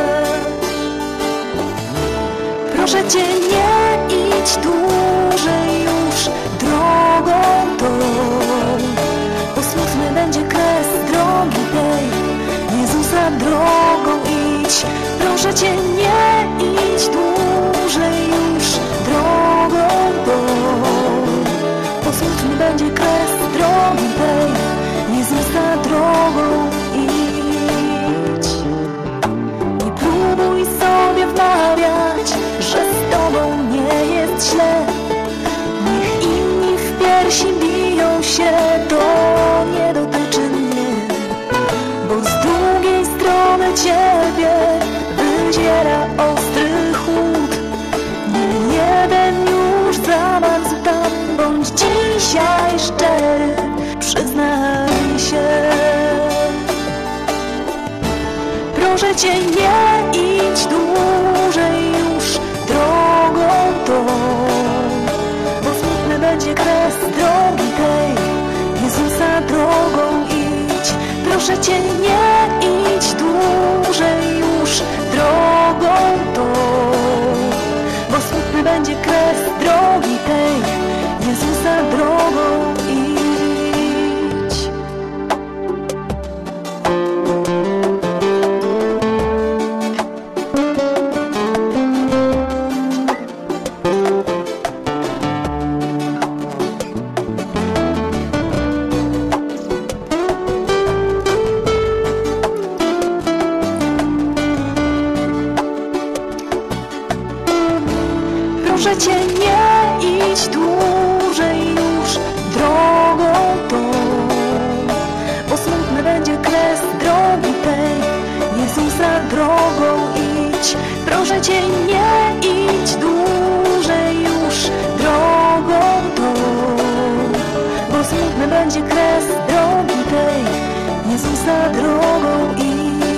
Proszę cię, nie idź dłużej już drogą tą, bo smutny będzie kres drogi tej. Jezusa drogą idź. Proszę cię, nie idź dłużej już drogą tą, bo smutny będzie kres drogi tej. Jezusa drogą idź. Nie próbuj sobie wmawiać, że z tobą nie jest źle. Niech inni w piersi biją się, to nie dotyczy mnie. Bo z drugiej strony ciebie wyziera ostry chłód. Nie jeden już zamarzł tam, bądź dzisiaj szczery, przyznaj się. Proszę cię, nie idź dłużej już drogą tą, bo smutny będzie kres drogi tej. Jezusa drogą idź. Proszę cię, nie idź dłużej już drogą tą, bo smutny będzie kres drogi tej. Jezusa drogą idź. Proszę cię, nie idź dłużej już drogą tą, bo smutny będzie kres drogi tej. Jezusa drogą idź. Proszę cię, nie idź dłużej już drogą tą, bo smutny będzie kres drogi tej. Jezusa drogą idź.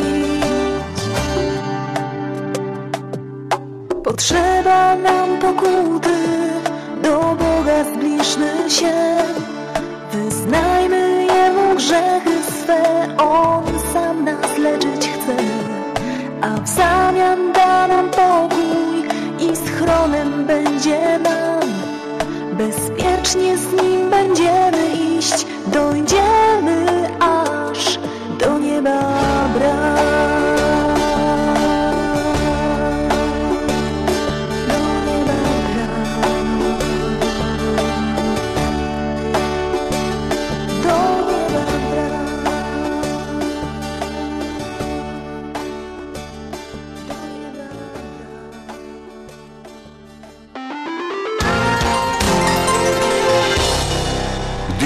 Potrzeba nam pokuty, do Boga zbliżmy się. Wyznajmy Jemu grzechy swe, On sam nas leczyć chce. A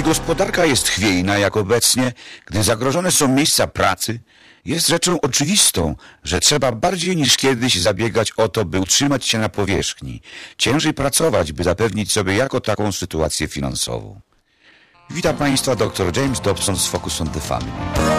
gospodarka jest chwiejna jak obecnie, gdy zagrożone są miejsca pracy, jest rzeczą oczywistą, że trzeba bardziej niż kiedyś zabiegać o to, by utrzymać się na powierzchni, ciężej pracować, by zapewnić sobie jako taką sytuację finansową. Witam Państwa dr James Dobson z Focus on the Family.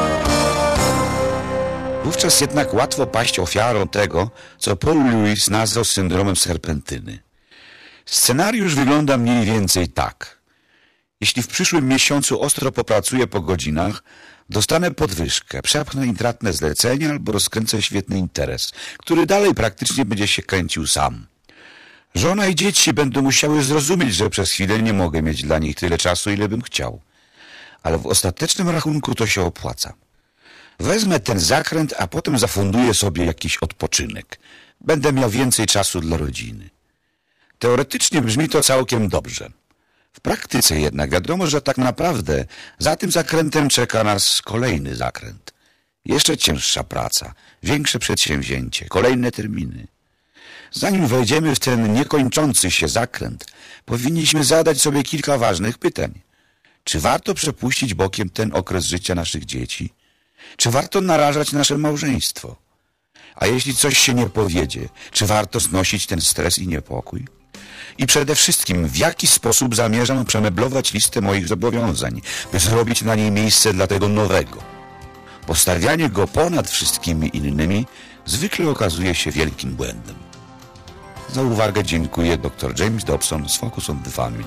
Wówczas jednak łatwo paść ofiarą tego, co Paul Lewis nazwał syndromem serpentyny. Scenariusz wygląda mniej więcej tak. Jeśli w przyszłym miesiącu ostro popracuję po godzinach, dostanę podwyżkę, przepchnę intratne zlecenia albo rozkręcę świetny interes, który dalej praktycznie będzie się kręcił sam. Żona i dzieci będą musiały zrozumieć, że przez chwilę nie mogę mieć dla nich tyle czasu, ile bym chciał. Ale w ostatecznym rachunku to się opłaca. Wezmę ten zakręt, a potem zafunduję sobie jakiś odpoczynek. Będę miał więcej czasu dla rodziny. Teoretycznie brzmi to całkiem dobrze. W praktyce jednak wiadomo, że tak naprawdę za tym zakrętem czeka nas kolejny zakręt. Jeszcze cięższa praca, większe przedsięwzięcie, kolejne terminy. Zanim wejdziemy w ten niekończący się zakręt, powinniśmy zadać sobie kilka ważnych pytań. Czy warto przepuścić bokiem ten okres życia naszych dzieci? Czy warto narażać nasze małżeństwo? A jeśli coś się nie powiedzie, czy warto znosić ten stres i niepokój? I przede wszystkim, w jaki sposób zamierzam przemeblować listę moich zobowiązań, by zrobić na niej miejsce dla tego nowego? Postawianie go ponad wszystkimi innymi zwykle okazuje się wielkim błędem. Za uwagę dziękuję dr James Dobson z Focus on the Family.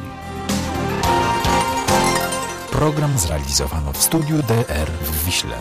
Program zrealizowano w studiu DR w Wiśle.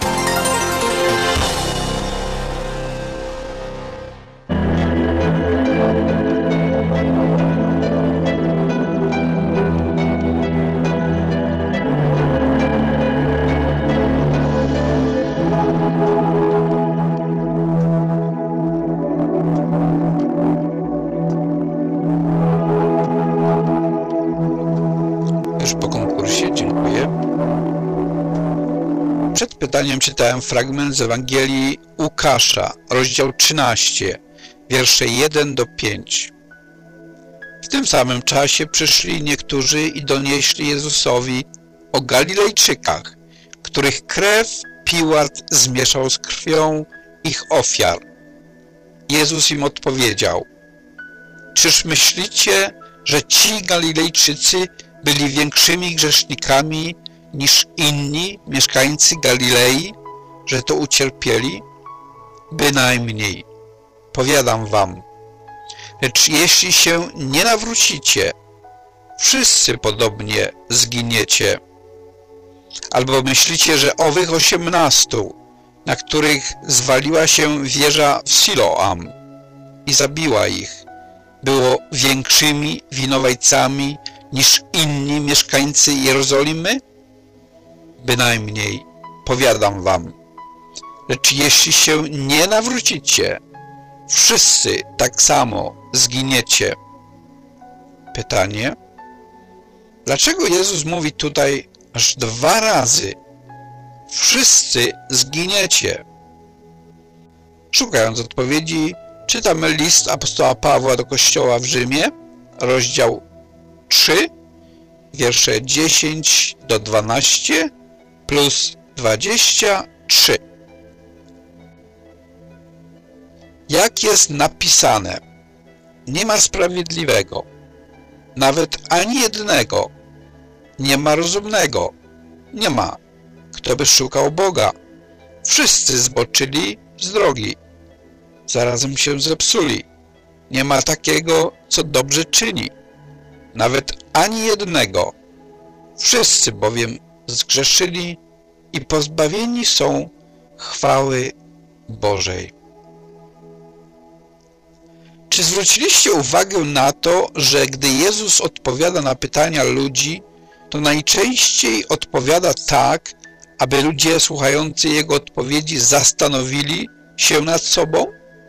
Przed pytaniem czytałem fragment z Ewangelii Łukasza, rozdział 13, wiersze 1 do 5. W tym samym czasie przyszli niektórzy i donieśli Jezusowi o Galilejczykach, których krew Piłat zmieszał z krwią ich ofiar. Jezus im odpowiedział: czyż myślicie, że ci Galilejczycy byli większymi grzesznikami niż inni mieszkańcy Galilei, że to ucierpieli? Bynajmniej, powiadam wam. Lecz jeśli się nie nawrócicie, wszyscy podobnie zginiecie. Albo myślicie, że owych 18, na których zwaliła się wieża w Siloam i zabiła ich, było większymi winowajcami niż inni mieszkańcy Jerozolimy? Bynajmniej, powiadam wam. Lecz jeśli się nie nawrócicie, wszyscy tak samo zginiecie. Pytanie: dlaczego Jezus mówi tutaj aż 2 razy: wszyscy zginiecie? Szukając odpowiedzi, czytamy list apostoła Pawła do Kościoła w Rzymie, rozdział 3, wiersze 10 do 12 plus 23. Jak jest napisane, nie ma sprawiedliwego, nawet ani jednego, nie ma rozumnego, nie ma, kto by szukał Boga. Wszyscy zboczyli z drogi, zarazem się zepsuli. Nie ma takiego, co dobrze czyni, nawet ani jednego. Wszyscy bowiem zgrzeszyli i pozbawieni są chwały Bożej. Czy zwróciliście uwagę na to, że gdy Jezus odpowiada na pytania ludzi, to najczęściej odpowiada tak, aby ludzie słuchający Jego odpowiedzi zastanowili się nad sobą?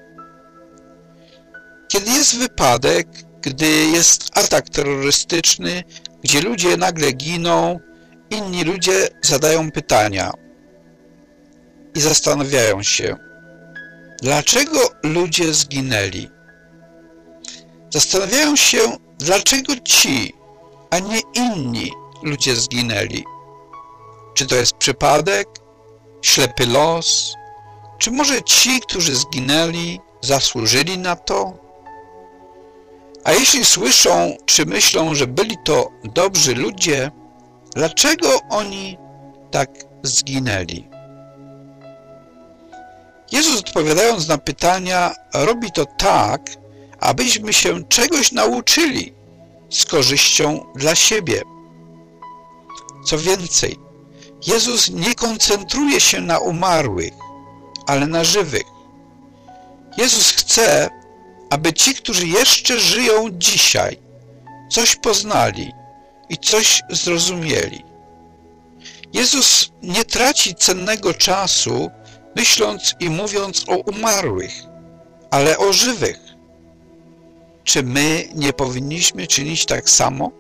Kiedy jest wypadek, gdy jest atak terrorystyczny, gdzie ludzie nagle giną, inni ludzie zadają pytania i zastanawiają się, dlaczego ludzie zginęli. Zastanawiają się, dlaczego ci, a nie inni ludzie zginęli? Czy to jest przypadek? Ślepy los? Czy może ci, którzy zginęli, zasłużyli na to? A jeśli słyszą, czy myślą, że byli to dobrzy ludzie, dlaczego oni tak zginęli? Jezus, odpowiadając na pytania, robi to tak, abyśmy się czegoś nauczyli z korzyścią dla siebie. Co więcej, Jezus nie koncentruje się na umarłych, ale na żywych. Jezus chce, aby ci, którzy jeszcze żyją dzisiaj, coś poznali i coś zrozumieli. Jezus nie traci cennego czasu, myśląc i mówiąc o umarłych, ale o żywych. Czy my nie powinniśmy czynić tak samo?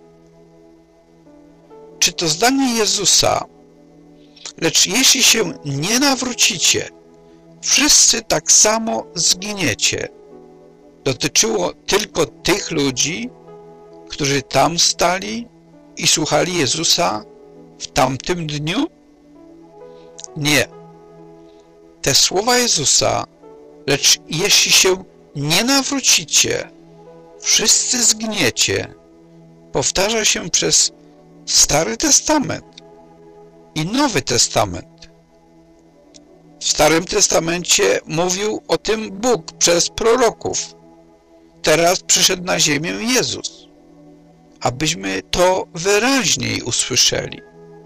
Czy to zdanie Jezusa, lecz jeśli się nie nawrócicie, wszyscy tak samo zginiecie, dotyczyło tylko tych ludzi, którzy tam stali i słuchali Jezusa w tamtym dniu? Nie. Te słowa Jezusa, lecz jeśli się nie nawrócicie, wszyscy zginiecie, powtarza się przez Stary Testament i Nowy Testament. W Starym Testamencie mówił o tym Bóg przez proroków. Teraz przyszedł na ziemię Jezus, abyśmy to wyraźniej usłyszeli.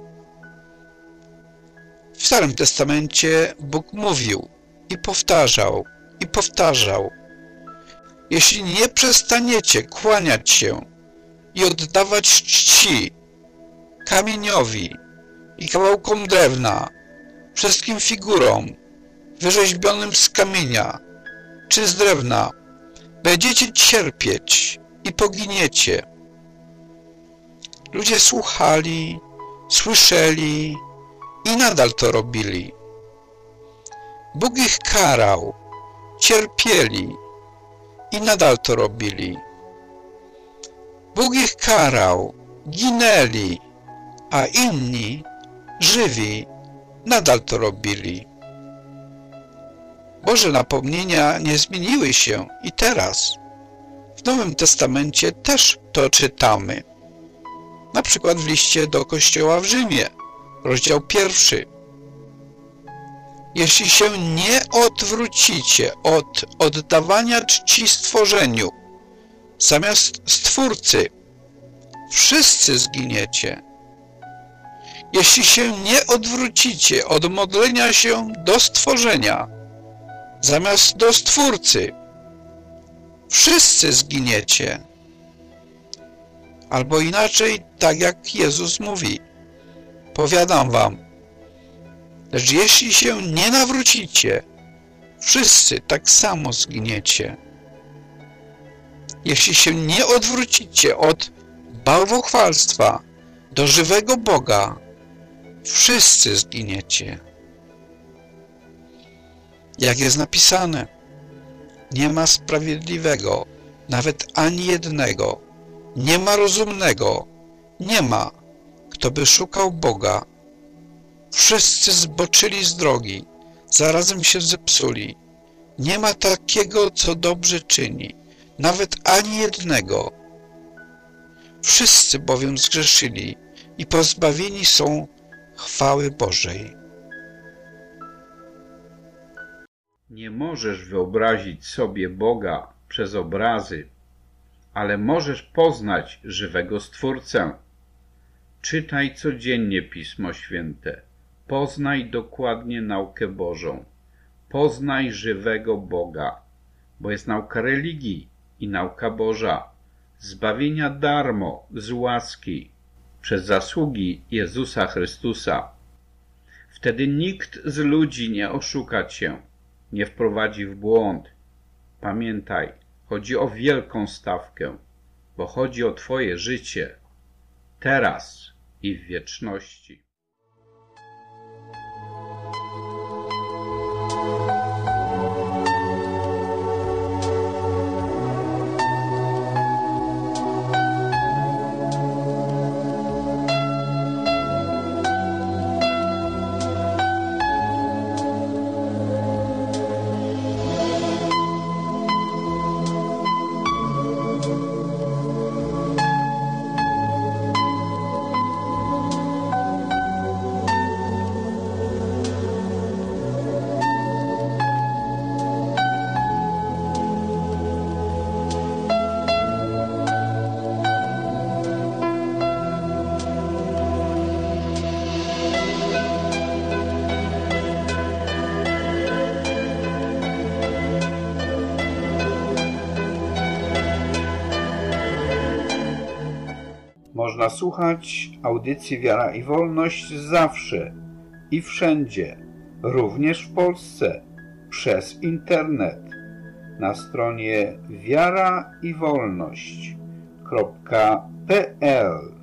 W Starym Testamencie Bóg mówił i powtarzał. Jeśli nie przestaniecie kłaniać się i oddawać czci kamieniowi i kawałkom drewna, wszystkim figurom wyrzeźbionym z kamienia czy z drewna, będziecie cierpieć i poginiecie. Ludzie słuchali, słyszeli i nadal to robili. Bóg ich karał, cierpieli i nadal to robili. Bóg ich karał, ginęli, a inni, żywi, nadal to robili. Boże napomnienia nie zmieniły się i teraz. W Nowym Testamencie też to czytamy. Na przykład w liście do Kościoła w Rzymie, rozdział 1. Jeśli się nie odwrócicie od oddawania czci stworzeniu, zamiast Stwórcy, wszyscy zginiecie. Jeśli się nie odwrócicie od modlenia się do stworzenia, zamiast do Stwórcy, wszyscy zginiecie. Albo inaczej, tak jak Jezus mówi, powiadam wam, lecz jeśli się nie nawrócicie, wszyscy tak samo zginiecie. Jeśli się nie odwrócicie od bałwochwalstwa do żywego Boga, wszyscy zginiecie. Jak jest napisane, nie ma sprawiedliwego, nawet ani jednego, nie ma rozumnego, nie ma, kto by szukał Boga. Wszyscy zboczyli z drogi, zarazem się zepsuli. Nie ma takiego, co dobrze czyni, nawet ani jednego. Wszyscy bowiem zgrzeszyli i pozbawieni są chwały Bożej. Nie możesz wyobrazić sobie Boga przez obrazy, ale możesz poznać żywego Stwórcę. Czytaj codziennie Pismo Święte. Poznaj dokładnie naukę Bożą. Poznaj żywego Boga, bo jest nauka religii i nauka Boża, zbawienia darmo, z łaski, przez zasługi Jezusa Chrystusa. Wtedy nikt z ludzi nie oszuka cię, nie wprowadzi w błąd. Pamiętaj, chodzi o wielką stawkę, bo chodzi o twoje życie, teraz i w wieczności. Można słuchać audycji Wiara i Wolność zawsze i wszędzie, również w Polsce, przez internet na stronie wiaraiwolność.pl.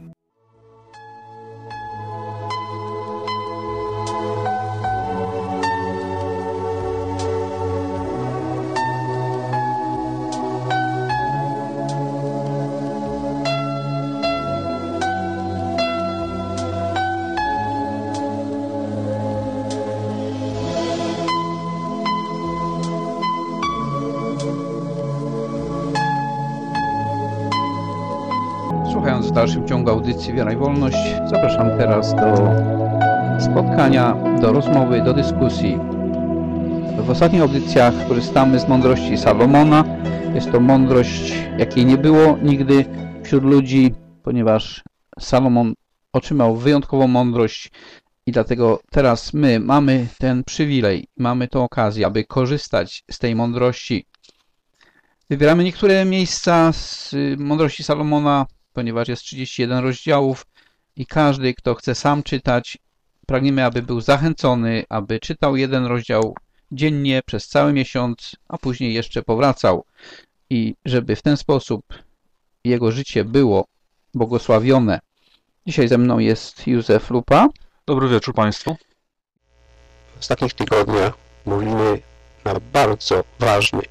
Słuchając w dalszym ciągu audycji Wiara i Wolność, zapraszam teraz do spotkania, do rozmowy, do dyskusji. W ostatnich audycjach korzystamy z mądrości Salomona. Jest to mądrość, jakiej nie było nigdy wśród ludzi, ponieważ Salomon otrzymał wyjątkową mądrość i dlatego teraz my mamy ten przywilej, mamy tę okazję, aby korzystać z tej mądrości. Wybieramy niektóre miejsca z mądrości Salomona, ponieważ jest 31 rozdziałów i każdy, kto chce sam czytać, pragniemy, aby był zachęcony, aby czytał jeden rozdział dziennie przez cały miesiąc, a później jeszcze powracał i żeby w ten sposób jego życie było błogosławione. Dzisiaj ze mną jest Józef Lupa. Dobry wieczór Państwu. W ostatnich tygodniach mówimy na bardzo ważny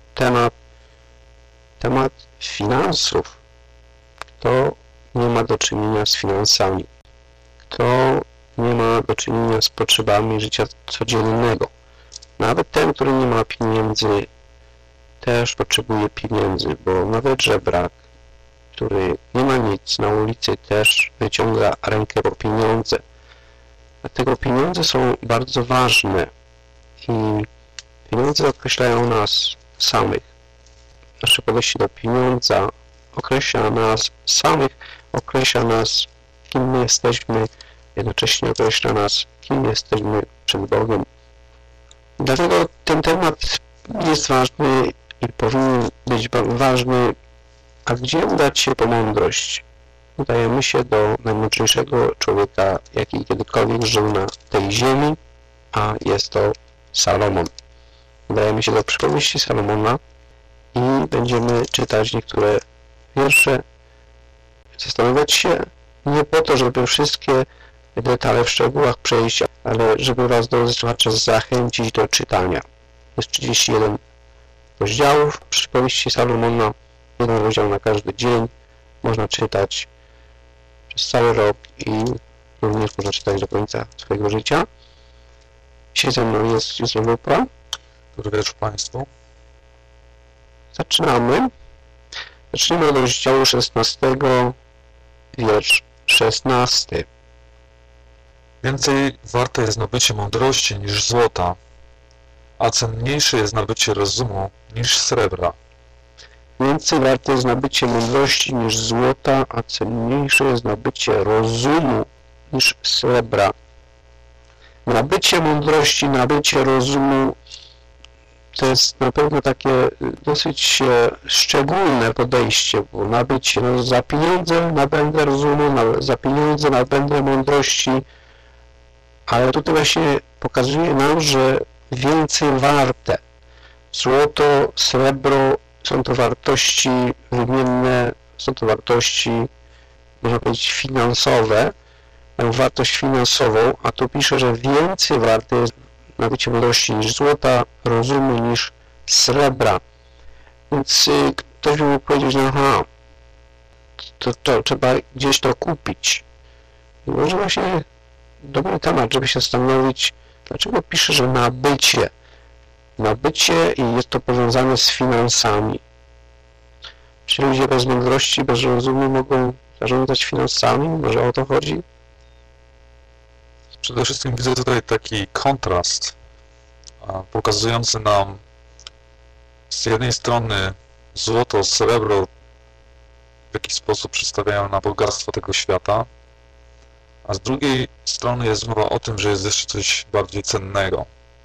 temat finansów. Kto nie ma do czynienia z finansami, kto nie ma do czynienia z potrzebami życia codziennego. Nawet ten, który nie ma pieniędzy, też potrzebuje pieniędzy, bo nawet żebrak, który nie ma nic na ulicy, też wyciąga rękę po pieniądze. Dlatego pieniądze są bardzo ważne i pieniądze określają nas samych. Nasze podejście do pieniądza określa nas samych, określa nas, kim my jesteśmy, jednocześnie określa nas, kim jesteśmy przed Bogiem. Dlatego ten temat jest ważny i powinien być ważny. A gdzie udać się po mądrość? Udajemy się do najmądrzejszego człowieka, jaki kiedykolwiek żył na tej ziemi, a jest to Salomon. Udajemy się do przypowieści Salomona i będziemy czytać niektóre wiersze, zastanawiać się nie po to, żeby wszystkie detale w szczegółach przejść, ale żeby Was, drodzy słuchacze, zachęcić do czytania. Jest 31 rozdziałów przypowieści Salomona, jeden rozdział na każdy dzień. Można czytać przez cały rok i również można czytać do końca swojego życia. Dzisiaj ze mną jest Józef Lupa. Dobry wieczór Państwu. Zaczynamy. Zacznijmy od rozdziału 16, wiersz 16. Więcej warte jest nabycie mądrości niż złota, a cenniejsze jest nabycie rozumu niż srebra. Więcej warte jest nabycie mądrości niż złota, a cenniejsze jest nabycie rozumu niż srebra. Nabycie mądrości, nabycie rozumu to jest na pewno takie dosyć szczególne podejście, bo nabyć za pieniądze nabędę rozumu, za pieniądze nabędę mądrości, ale tutaj właśnie pokazuje nam, że więcej warte. Złoto, srebro są to wartości wymienne, są to wartości, można powiedzieć, finansowe, mają wartość finansową, a tu pisze, że więcej warte jest nabycie mądrości niż złota, rozumu niż srebra. Więc ktoś by mógł powiedzieć, no aha, to trzeba gdzieś to kupić. I może właśnie dobry temat, żeby się zastanowić, dlaczego pisze, że nabycie. Nabycie i jest to powiązane z finansami. Czy ludzie bez mądrości, bez rozumu mogą zarządzać finansami? Może o to chodzi? Przede wszystkim widzę tutaj taki kontrast pokazujący nam z jednej strony złoto, srebro w jakiś sposób przedstawiają nam bogactwo tego świata, a z drugiej strony jest mowa o tym, że jest jeszcze coś bardziej cennego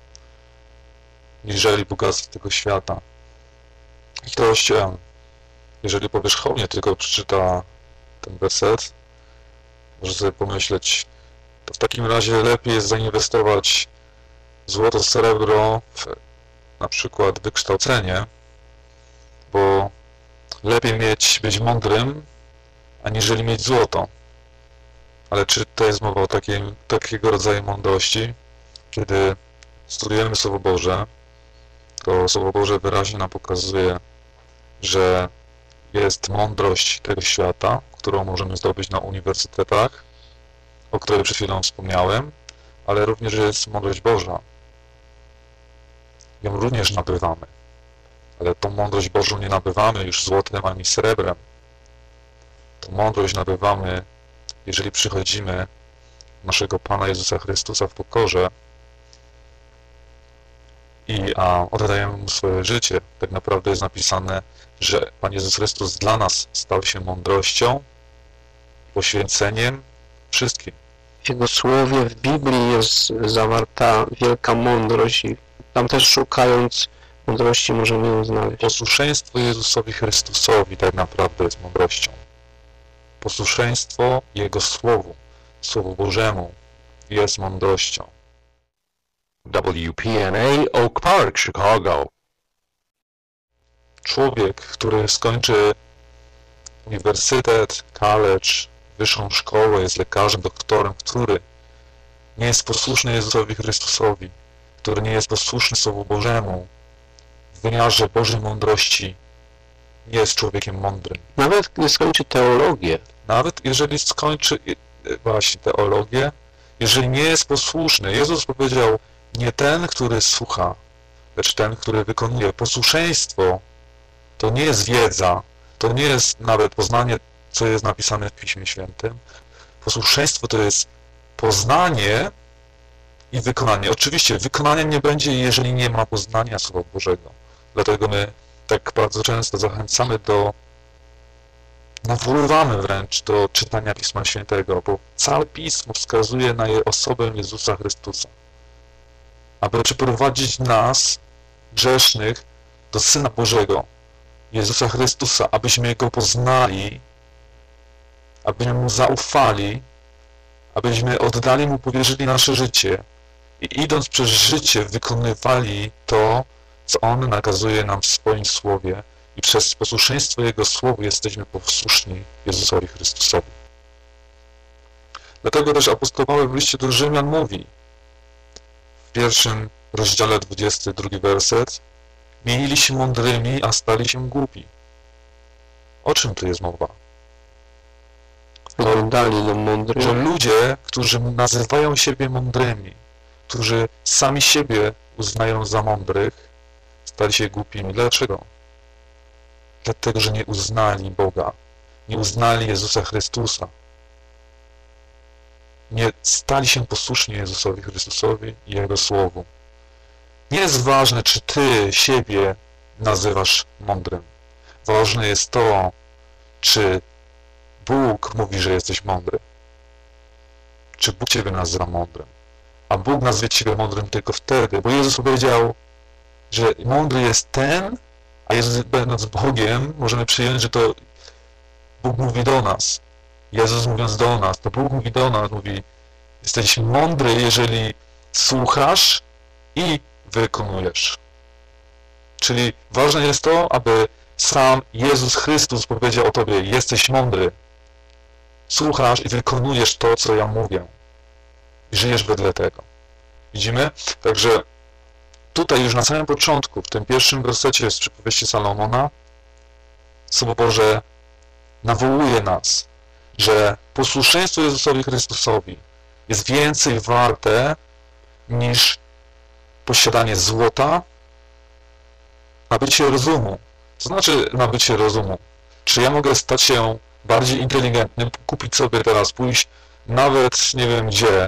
niżeli bogactwo tego świata. I ktoś, jeżeli powierzchownie tylko przeczyta ten werset, Może sobie pomyśleć, to w takim razie lepiej jest zainwestować złoto, srebro w na przykład wykształcenie, bo lepiej być mądrym, aniżeli mieć złoto. Ale czy to jest mowa o takiego rodzaju mądrości? Kiedy studujemy Słowo Boże, to Słowo Boże wyraźnie nam pokazuje, że jest mądrość tego świata, którą możemy zdobyć na uniwersytetach, o której przed chwilą wspomniałem, ale również jest mądrość Boża. Ją również nabywamy, ale tą mądrość Bożą nie nabywamy już złotem ani srebrem. Tą mądrość nabywamy, jeżeli przychodzimy naszego Pana Jezusa Chrystusa w pokorze i oddajemy Mu swoje życie. Tak naprawdę jest napisane, że Pan Jezus Chrystus dla nas stał się mądrością, poświęceniem, wszystkim. W Jego słowie, w Biblii jest zawarta wielka mądrość i tam też szukając mądrości możemy ją znaleźć. Posłuszeństwo Jezusowi Chrystusowi tak naprawdę jest mądrością. Posłuszeństwo Jego Słowu, Słowu Bożemu jest mądrością. WPNA Oak Park, Chicago. Człowiek, który skończy uniwersytet, college, wyższą szkołę, jest lekarzem, doktorem, który nie jest posłuszny Jezusowi Chrystusowi, który nie jest posłuszny Słowu Bożemu, w wymiarze Bożej mądrości, nie jest człowiekiem mądrym. Nawet gdy skończy teologię. Nawet jeżeli skończy właśnie teologię, jeżeli nie jest posłuszny. Jezus powiedział, nie ten, który słucha, lecz ten, który wykonuje. Posłuszeństwo to nie jest wiedza, to nie jest nawet poznanie, co jest napisane w Piśmie Świętym. Posłuszeństwo to jest poznanie i wykonanie. Oczywiście wykonania nie będzie, jeżeli nie ma poznania Słowa Bożego. Dlatego my tak bardzo często zachęcamy nawoływamy wręcz do czytania Pisma Świętego, bo całe Pismo wskazuje na osobę Jezusa Chrystusa, aby przyprowadzić nas, grzesznych, do Syna Bożego, Jezusa Chrystusa, abyśmy Go poznali, abyśmy Mu zaufali, abyśmy oddali Mu, powierzyli nasze życie i idąc przez życie wykonywali to, co On nakazuje nam w swoim Słowie i przez posłuszeństwo Jego Słowu jesteśmy posłuszni Jezusowi Chrystusowi. Dlatego też apostoł Paweł w liście do Rzymian mówi w 1 rozdziale 22 werset: mieli się mądrymi, a stali się głupi. O czym tu jest mowa? Że ludzie, którzy nazywają siebie mądrymi, którzy sami siebie uznają za mądrych, stali się głupimi. Dlaczego? Dlatego, że nie uznali Boga, nie uznali Jezusa Chrystusa. Nie stali się posłuszni Jezusowi Chrystusowi i Jego Słowu. Nie jest ważne, czy ty siebie nazywasz mądrym. Ważne jest to, czy Bóg mówi, że jesteś mądry. Czy Bóg ciebie nazywa mądrym. A Bóg nazwie ciebie mądrym tylko wtedy, bo Jezus powiedział, że mądry jest ten, a Jezus, będąc Bogiem, możemy przyjąć, że to Bóg mówi do nas. Jezus mówiąc do nas, to Bóg mówi do nas, mówi, jesteś mądry, jeżeli słuchasz i wykonujesz. Czyli ważne jest to, aby sam Jezus Chrystus powiedział o tobie, jesteś mądry. Słuchasz i wykonujesz to, co ja mówię. I żyjesz wedle tego. Widzimy? Także tutaj już na samym początku, w tym pierwszym wersecie z przypowieści Salomona, Słowo Boże nawołuje nas, że posłuszeństwo Jezusowi Chrystusowi jest więcej warte niż posiadanie złota, nabycie rozumu. Co znaczy nabycie rozumu? Czy ja mogę stać się bardziej inteligentnym, kupić sobie teraz, pójść nawet nie wiem gdzie,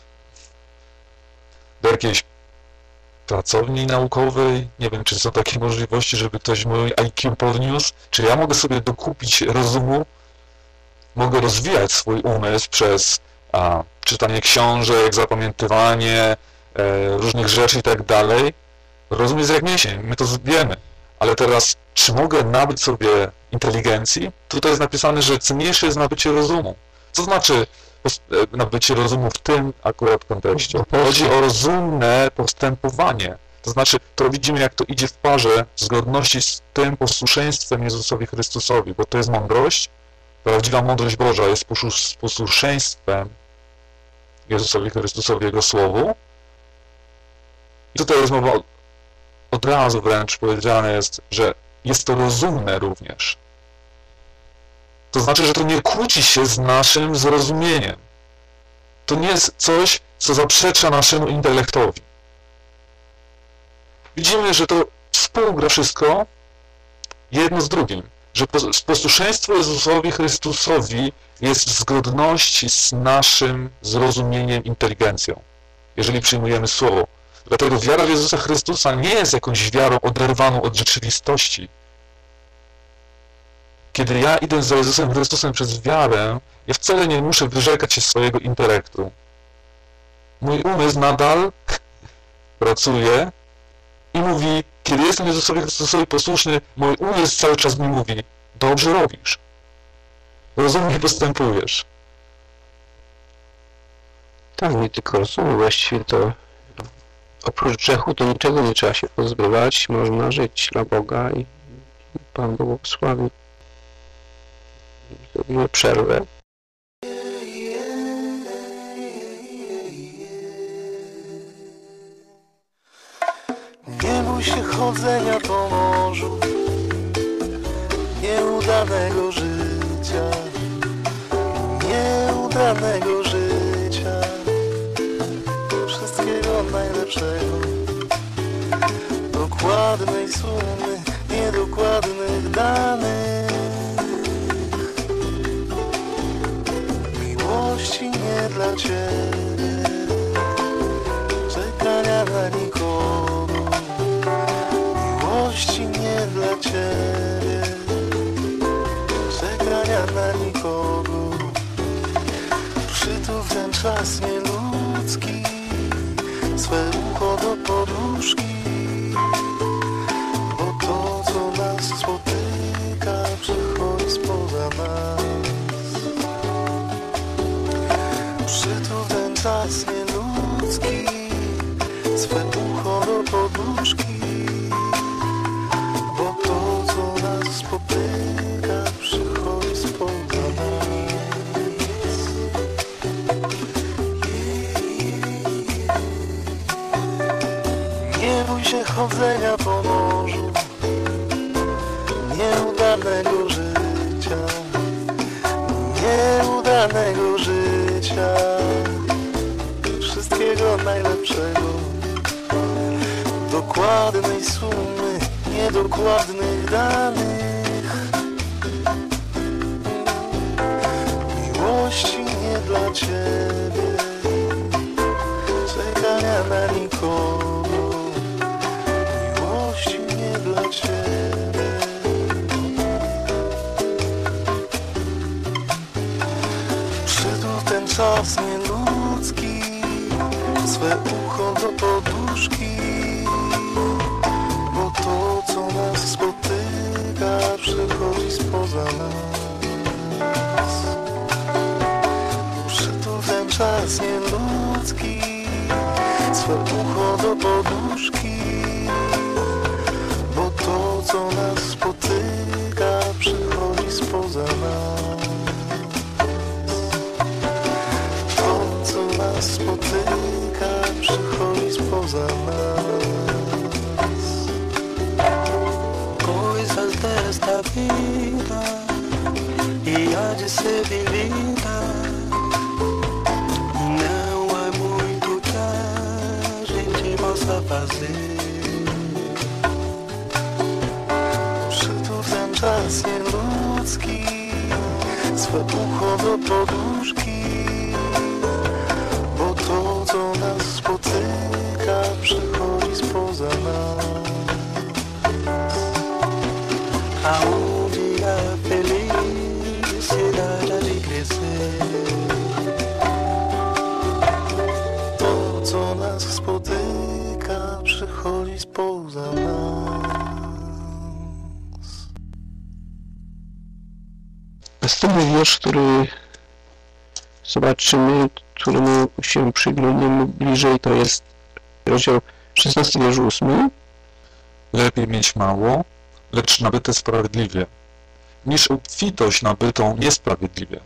do jakiejś pracowni naukowej, nie wiem, czy są takie możliwości, żeby ktoś mój IQ podniósł, czy ja mogę sobie dokupić rozumu, mogę rozwijać swój umysł przez czytanie książek, zapamiętywanie różnych rzeczy i tak dalej. Rozum jest jak mięsień, my to wiemy, ale teraz, czy mogę nabyć sobie inteligencji? Tutaj jest napisane, że cenniejsze jest nabycie rozumu. Co znaczy nabycie rozumu w tym akurat kontekście. Chodzi o rozumne postępowanie. To znaczy, to widzimy, jak to idzie w parze w zgodności z tym posłuszeństwem Jezusowi Chrystusowi, bo to jest mądrość. Prawdziwa mądrość Boża jest posłuszeństwem Jezusowi Chrystusowi, Jego Słowu. I tutaj jest mowa, od razu wręcz powiedziane jest, że jest to rozumne również. To znaczy, że to nie kłóci się z naszym zrozumieniem. To nie jest coś, co zaprzecza naszemu intelektowi. Widzimy, że to współgra wszystko jedno z drugim. Że posłuszeństwo Jezusowi Chrystusowi jest w zgodności z naszym zrozumieniem, inteligencją, jeżeli przyjmujemy Słowo. Dlatego wiara w Jezusa Chrystusa nie jest jakąś wiarą oderwaną od rzeczywistości. Kiedy ja idę za Jezusem Chrystusem przez wiarę, ja wcale nie muszę wyrzekać się swojego intelektu. Mój umysł nadal pracuje i mówi, kiedy jestem Jezusowi Chrystusowi posłuszny, mój umysł cały czas mi mówi, dobrze robisz, rozumnie postępujesz. Tak, nie tylko rozumiem, właściwie to oprócz grzechu to niczego nie trzeba się pozbywać, można żyć dla Boga i Pan Go błogosławi. Zrobimy przerwę. Nie bój się chodzenia po morzu, nieudanego życia, nieudanego życia, wszystkiego najlepszego, dokładnej sumy, niedokładnych danych, miłości nie dla Ciebie, czekania na nikogo. Miłości nie dla Ciebie, czekania na nikogo. Przytul ten czas nieludzki, swe ucho do poduszki, bo to, co nas spotyka, przychodzi spoza nas. Przytul ten czas nieludzki, swe ucho do poduszki, bo to, co nas spotyka, przychodzi spoza nas. Nie bój się chodzenia po morzu, nieudanego życia, nieudanego życia, wszystkiego najlepszego, dokładnej sumy, niedokładnych danych, miłości nie dla Ciebie, czekania na nikogo, miłości nie dla Ciebie. Przytul ten czas nieludzki, swe ucho do poduszki, bo to, co nas spotyka, przychodzi spoza nas. Przytul ten czas nieludzki, swe ucho do poduszki, bo to, co nas spotyka, przychodzi spoza nas. To, co nas spotyka, przychodzi spoza nas. Coisas desta vida e há de ser vivida, não há muito que a gente possa fazer. Przytul ten czas nieludzki, swe ucho do poduszki, bo to, co nas spotyka, przychodzi spoza nas. Aonde a felicidade há de crescer, to, co nas spotyka, przychodzi spoza nas. Następny wiersz, który zobaczymy, któremu się przyglądniemy bliżej, to jest rozdział 16, wiersz 8. Lepiej mieć mało, lecz nabyte sprawiedliwie, niż obfitość nabytą niesprawiedliwie.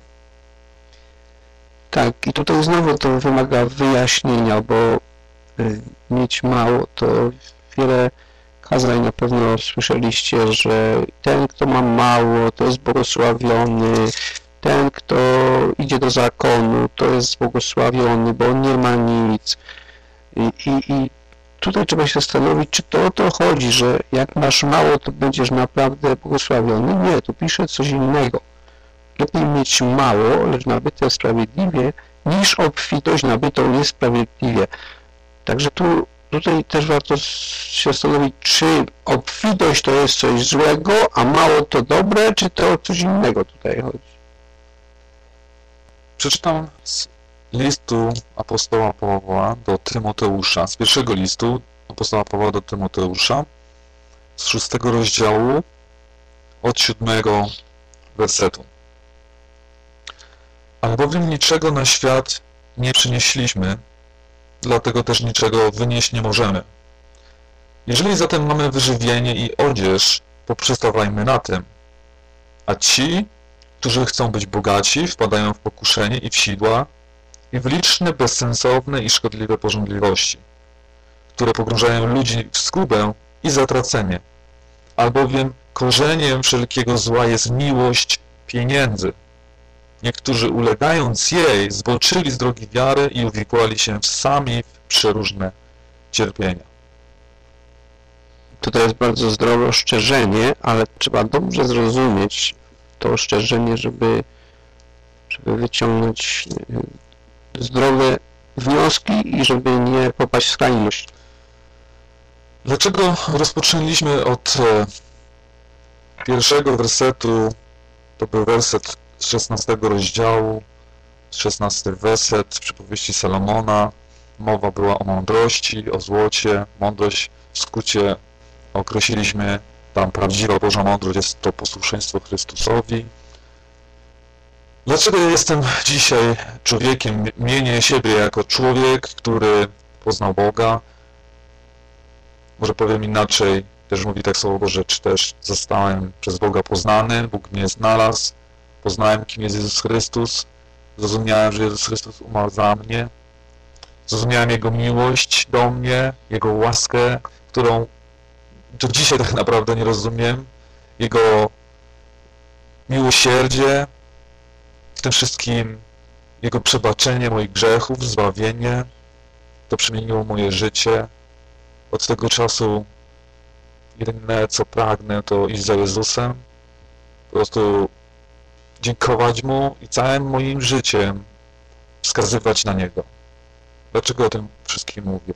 Tak, i tutaj znowu to wymaga wyjaśnienia, bo mieć mało to wiele kazań na pewno słyszeliście, że ten, kto ma mało, to jest błogosławiony, ten, kto idzie do zakonu, to jest błogosławiony, bo on nie ma nic. I tutaj trzeba się zastanowić, czy to o to chodzi, że jak masz mało, to będziesz naprawdę błogosławiony. Nie, tu pisze coś innego. Lepiej mieć mało, lecz nabyte sprawiedliwie, niż obfitość nabytą niesprawiedliwie. Także tutaj też warto się zastanowić, czy obfitość to jest coś złego, a mało to dobre, czy to o coś innego tutaj chodzi. Przeczytam z listu apostoła Pawła do Tymoteusza, z pierwszego listu apostoła Pawła do Tymoteusza, z 6 rozdziału, od 7 wersetu. Albowiem niczego na świat nie przynieśliśmy, dlatego też niczego wynieść nie możemy. Jeżeli zatem mamy wyżywienie i odzież, poprzestawajmy na tym. A ci, którzy chcą być bogaci, wpadają w pokuszenie i w sidła, i w liczne, bezsensowne i szkodliwe pożądliwości, które pogrążają ludzi w zgubę i zatracenie. Albowiem korzeniem wszelkiego zła jest miłość pieniędzy. Niektórzy ulegając jej zboczyli z drogi wiary i uwikłali się sami w przeróżne cierpienia. Tutaj jest bardzo zdrowe ostrzeżenie, ale trzeba dobrze zrozumieć to ostrzeżenie, żeby wyciągnąć zdrowe wnioski i żeby nie popaść w skrajność. Dlaczego rozpoczęliśmy od pierwszego wersetu? To był werset z 16 rozdziału, 16 werset przypowieści Salomona. Mowa była o mądrości, o złocie. Mądrość w skrócie określiliśmy, tam prawdziwa Boża mądrość jest to posłuszeństwo Chrystusowi. Dlaczego ja jestem dzisiaj człowiekiem? Mienię siebie jako człowiek, który poznał Boga. Może powiem inaczej, też mówi tak Słowo Boże, czy też zostałem przez Boga poznany, Bóg mnie znalazł, poznałem, kim jest Jezus Chrystus, zrozumiałem, że Jezus Chrystus umarł za mnie, zrozumiałem Jego miłość do mnie, Jego łaskę, którą do dzisiaj tak naprawdę nie rozumiem, Jego miłosierdzie, w tym wszystkim Jego przebaczenie moich grzechów, zbawienie, to przemieniło moje życie. Od tego czasu jedyne, co pragnę, to iść za Jezusem, po prostu dziękować Mu i całym moim życiem wskazywać na Niego. Dlaczego o tym wszystkim mówię?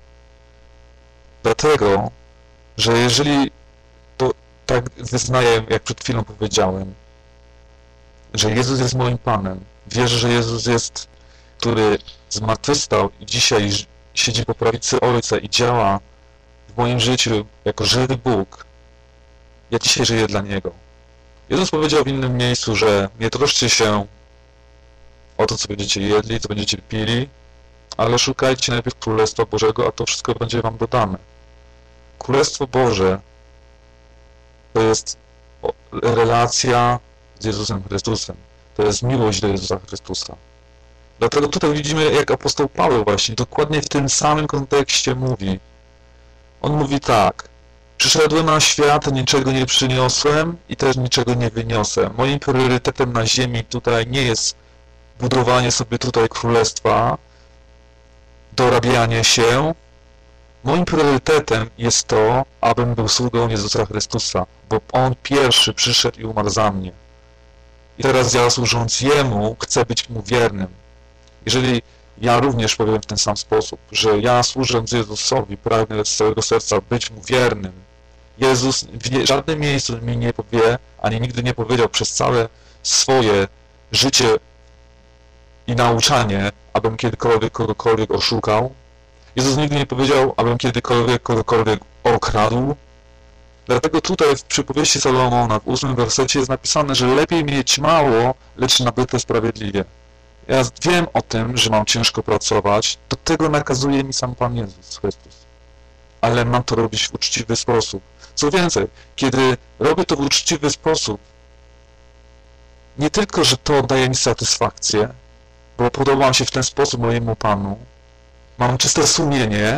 Dlatego, że jeżeli to tak wyznaję, jak przed chwilą powiedziałem, że Jezus jest moim Panem, wierzę, że Jezus jest, który zmartwychwstał i dzisiaj siedzi po prawicy Ojca i działa w moim życiu jako żywy Bóg, ja dzisiaj żyję dla Niego. Jezus powiedział w innym miejscu, że nie troszcie się o to, co będziecie jedli, co będziecie pili, ale szukajcie najpierw Królestwa Bożego, a to wszystko będzie wam dodane. Królestwo Boże to jest relacja z Jezusem Chrystusem. To jest miłość do Jezusa Chrystusa. Dlatego tutaj widzimy, jak apostoł Paweł właśnie dokładnie w tym samym kontekście mówi. On mówi tak: przyszedłem na świat, niczego nie przyniosłem i też niczego nie wyniosę. Moim priorytetem na ziemi tutaj nie jest budowanie sobie tutaj królestwa, dorabianie się. Moim priorytetem jest to, abym był sługą Jezusa Chrystusa, bo On pierwszy przyszedł i umarł za mnie. I teraz ja, służąc Jemu, chcę być Mu wiernym. Jeżeli ja również powiem w ten sam sposób, że ja, służąc Jezusowi, pragnę z całego serca być Mu wiernym. Jezus w żadnym miejscu mi nie powie, ani nigdy nie powiedział przez całe swoje życie i nauczanie, abym kiedykolwiek kogokolwiek oszukał. Jezus nigdy nie powiedział, abym kiedykolwiek kogokolwiek okradł. Dlatego tutaj w przypowieści Salomona w 8 wersecie jest napisane, że lepiej mieć mało, lecz nabyte sprawiedliwie. Ja wiem o tym, że mam ciężko pracować, do tego nakazuje mi sam Pan Jezus Chrystus. Ale mam to robić w uczciwy sposób. Co więcej, kiedy robię to w uczciwy sposób, nie tylko, że to daje mi satysfakcję, bo podobam się w ten sposób mojemu Panu, mam czyste sumienie,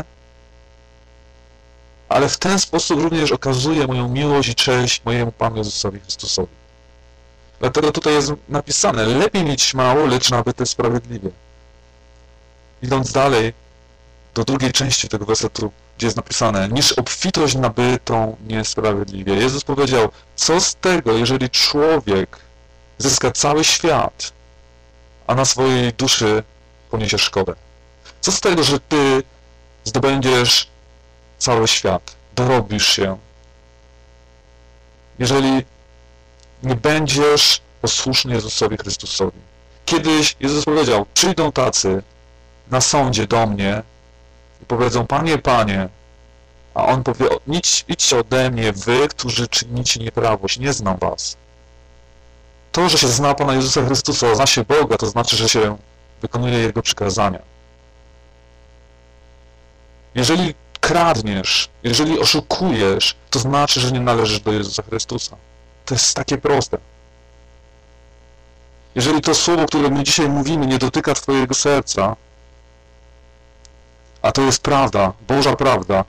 ale w ten sposób również okazuję moją miłość i cześć mojemu Panu Jezusowi Chrystusowi. Dlatego tutaj jest napisane, lepiej mieć mało, lecz nabyte sprawiedliwie. Idąc dalej, do drugiej części tego wersetu, gdzie jest napisane, niż obfitość nabytą niesprawiedliwie. Jezus powiedział, co z tego, jeżeli człowiek zyska cały świat, a na swojej duszy poniesie szkodę? Co z tego, że ty zdobędziesz cały świat, dorobisz się, jeżeli nie będziesz posłuszny Jezusowi Chrystusowi? Kiedyś Jezus powiedział, przyjdą tacy na sądzie do mnie i powiedzą, Panie, Panie, a On powie, idźcie ode mnie, wy, którzy czynicie nieprawość, nie znam was. To, że się zna Pana Jezusa Chrystusa, zna się Boga, to znaczy, że się wykonuje Jego przykazania. Jeżeli kradniesz, jeżeli oszukujesz, to znaczy, że nie należysz do Jezusa Chrystusa. To jest takie proste. Jeżeli to słowo, które my dzisiaj mówimy, nie dotyka twojego serca, a to jest prawda, Boża prawda,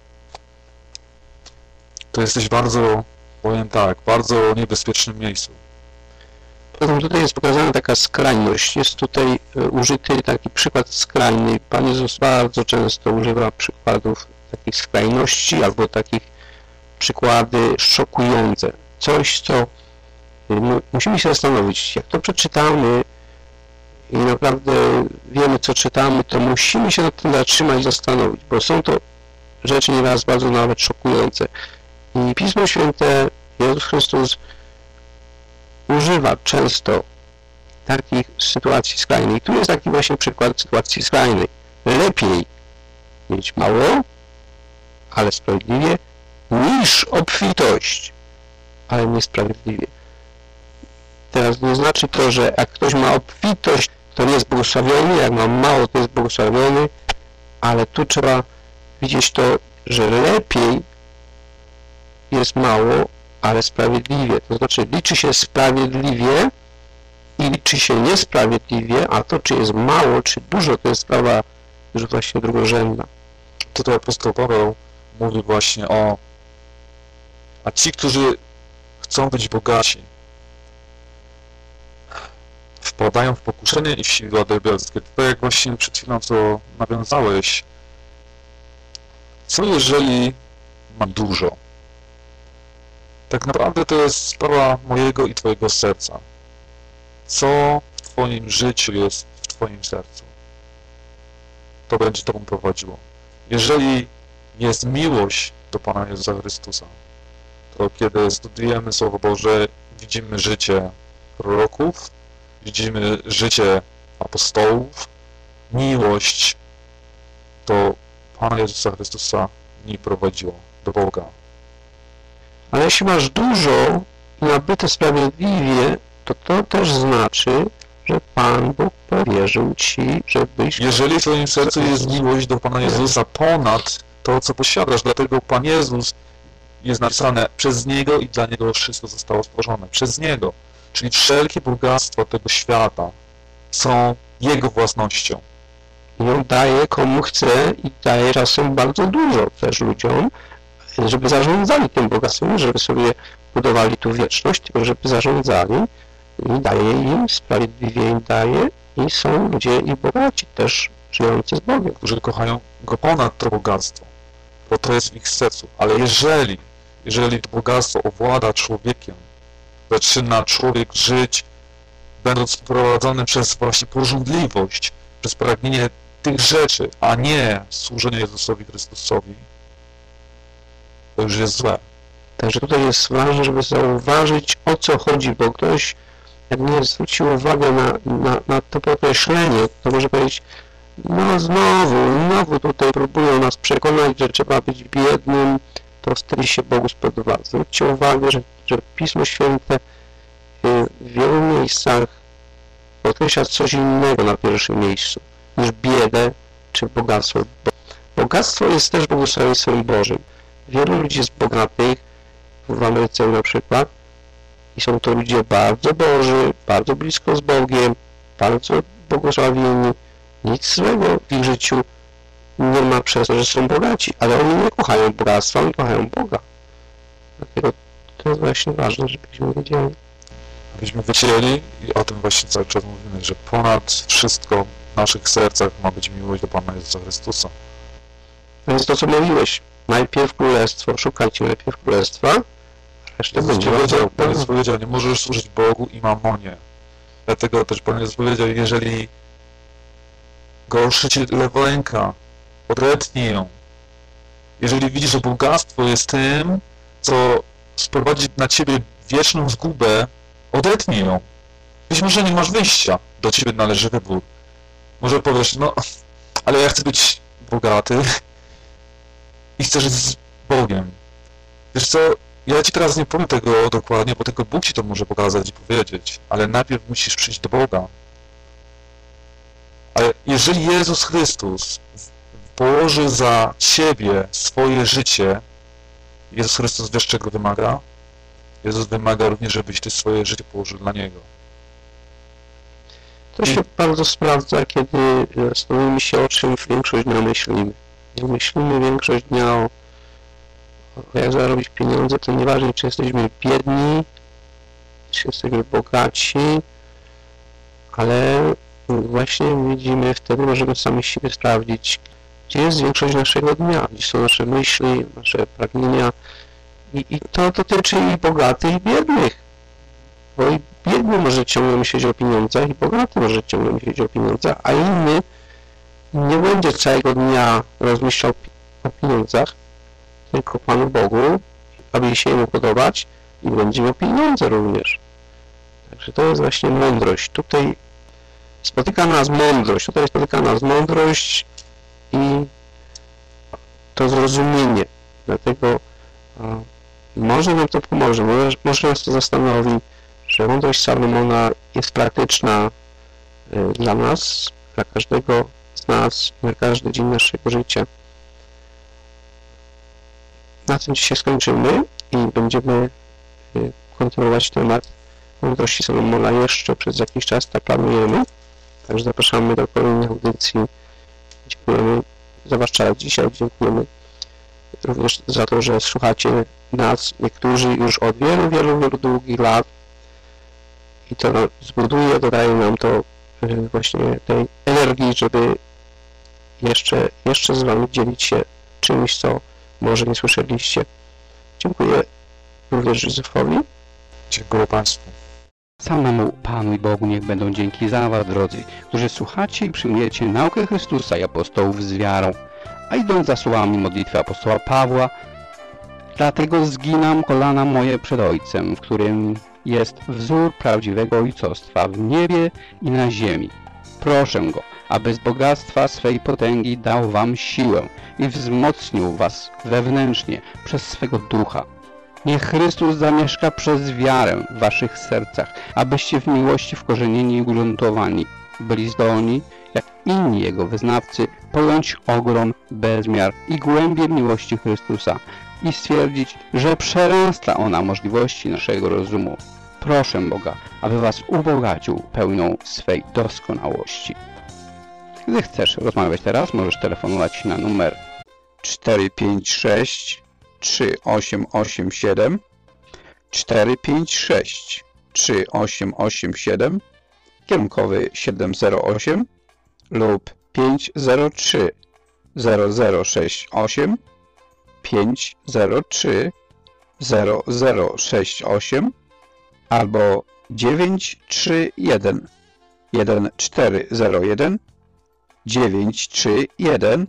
to jesteś bardzo, powiem tak, bardzo niebezpiecznym miejscu. Potem tutaj jest pokazana taka skrajność. Jest tutaj użyty taki przykład skrajny. Pan Jezus bardzo często używa przykładów takich skrajności albo takich przykłady szokujące. Coś, co musimy się zastanowić. Jak to przeczytamy i naprawdę wiemy, co czytamy, to musimy się nad tym zatrzymać i zastanowić, bo są to rzeczy nieraz bardzo nawet szokujące. I Pismo Święte, Jezus Chrystus używa często takich sytuacji skrajnych. Tu jest taki właśnie przykład sytuacji skrajnej. Lepiej mieć mało, ale sprawiedliwie, niż obfitość, ale niesprawiedliwie. Teraz nie znaczy to, że jak ktoś ma obfitość, to nie jest błogosławiony, jak ma mało, to jest błogosławiony, ale tu trzeba widzieć to, że lepiej jest mało, ale sprawiedliwie. To znaczy liczy się sprawiedliwie i liczy się niesprawiedliwie, a to, czy jest mało, czy dużo, to jest sprawa już właśnie drugorzędna. Tutaj apostoł Paweł mówi właśnie a ci, którzy chcą być bogaci, wpadają w pokuszenie i w sidła diabelskie. Tak jak właśnie przed chwilą co nawiązałeś, co jeżeli mam dużo? Tak naprawdę to jest sprawa mojego i twojego serca. Co w twoim życiu jest w twoim sercu? To będzie tobą prowadziło. Jeżeli jest miłość do Pana Jezusa Chrystusa, to kiedy studujemy Słowo Boże, widzimy życie proroków, widzimy życie apostołów, miłość do Pana Jezusa Chrystusa nie prowadziło do Boga. Ale jeśli masz dużo i nabyte sprawiedliwie, to też znaczy, że Pan Bóg powierzył ci, żebyś... Jeżeli w twoim sercu jest miłość do Pana Jezusa ponad to, co posiadasz, dlatego Pan Jezus jest napisane przez Niego i dla Niego wszystko zostało stworzone. Przez Niego. Czyli wszelkie bogactwa tego świata są Jego własnością. I On daje komu chce i daje czasem bardzo dużo też ludziom, żeby zarządzali tym bogactwem, żeby sobie budowali tu wieczność, tylko żeby zarządzali i daje im, sprawiedliwie im daje i są ludzie i bogaci też żyjący z Bogiem. Którzy kochają Go ponad to bogactwo, bo to jest w ich sercu. Ale jeżeli to bogactwo owłada człowiekiem, zaczyna człowiek żyć, będąc prowadzony przez właśnie pożądliwość, przez pragnienie tych rzeczy, a nie służenie Jezusowi Chrystusowi, to już jest złe. Także tutaj jest ważne, żeby zauważyć, o co chodzi, bo ktoś, jak nie zwrócił uwagę na to określenie, to może powiedzieć, no znowu tutaj próbują nas przekonać, że trzeba być biednym, to wtedy się Bogu spodoba. Zwróćcie uwagę, że Pismo Święte w wielu miejscach podkreśla coś innego na pierwszym miejscu niż biedę czy bogactwo. Bogactwo jest też błogosławieństwem Bożym. Wielu ludzi jest bogatych, w Ameryce na przykład, i są to ludzie bardzo boży, bardzo blisko z Bogiem, bardzo błogosławieni. Nic złego w ich życiu nie ma przez to, że są bogaci, ale oni nie kochają bogactwa, oni kochają Boga. Dlatego to jest właśnie ważne, żebyśmy wiedzieli. Abyśmy wiedzieli, i o tym właśnie cały czas mówimy, że ponad wszystko w naszych sercach ma być miłość do Pana Jezusa Chrystusa. To jest to, co mówiłeś. Najpierw królestwo, szukajcie najpierw królestwa, resztę będzie Pan Jezus powiedział, nie możesz służyć Bogu i mamonie. Dlatego też Pan Jezus powiedział, jeżeli gorszy ci lewa ręka, odetnij ją. Jeżeli widzisz, że bogactwo jest tym, co sprowadzi na ciebie wieczną zgubę, odetnij ją. Być może nie masz wyjścia, do ciebie należy wybór. Może powiesz, no, ale ja chcę być bogaty i chcę żyć z Bogiem. Wiesz co, ja ci teraz nie powiem tego dokładnie, bo tylko Bóg ci to może pokazać i powiedzieć, ale najpierw musisz przyjść do Boga. Ale jeżeli Jezus Chrystus położy za ciebie swoje życie, Jezus Chrystus wiesz, czego wymaga? Jezus wymaga również, żebyś ty swoje życie położył dla Niego. To się bardzo sprawdza, kiedy zastanowimy się, o czym większość dnia myślimy. Jak myślimy większość dnia o jak zarobić pieniądze, to nieważne, czy jesteśmy biedni, czy jesteśmy bogaci, ale właśnie widzimy, wtedy możemy sami siebie sprawdzić, gdzie jest większość naszego dnia, gdzie są nasze myśli, nasze pragnienia i to dotyczy i bogatych, i biednych, bo i biedny może ciągle myśleć o pieniądzach, i bogaty może ciągle myśleć o pieniądzach, a inny nie będzie całego dnia rozmyślał o pieniądzach, tylko Panu Bogu, aby się Jemu podobać, i będzie miał pieniądze również. Także to jest właśnie mądrość. Tutaj spotyka nas mądrość i to zrozumienie. Dlatego może nam to pomoże, może nas to zastanowi, że mądrość Salomona jest praktyczna dla nas, dla każdego z nas, na każdy dzień naszego życia. Na tym dzisiaj skończymy i będziemy kontynuować temat mądrości Salomona jeszcze przez jakiś czas, tak planujemy. Także zapraszamy do kolejnej audycji. Dziękujemy za Wasz czas dzisiaj. Dziękujemy również za to, że słuchacie nas, niektórzy już od wielu, wielu, wielu długich lat. I to zbuduje, dodaje nam to właśnie tej energii, żeby jeszcze z Wami dzielić się czymś, co może nie słyszeliście. Dziękuję również Józefowi. Dziękuję Państwu. Samemu Panu i Bogu niech będą dzięki za Was, drodzy, którzy słuchacie i przyjmujecie naukę Chrystusa i apostołów z wiarą, a idąc za słowami modlitwy apostoła Pawła, dlatego zginam kolana moje przed Ojcem, w którym jest wzór prawdziwego ojcostwa w niebie i na ziemi. Proszę Go, aby z bogactwa swej potęgi dał Wam siłę i wzmocnił Was wewnętrznie przez swego Ducha. Niech Chrystus zamieszka przez wiarę w Waszych sercach, abyście w miłości wkorzenieni i ugruntowani byli zdolni, jak inni Jego wyznawcy, pojąć ogrom, bezmiar i głębię miłości Chrystusa i stwierdzić, że przerasta ona możliwości naszego rozumu. Proszę Boga, aby Was ubogacił pełnią swej doskonałości. Gdy chcesz rozmawiać teraz, możesz telefonować na numer 456 3887 456 3887 kierunkowy 708 lub 503 0068 503 0068 albo 931 1401 931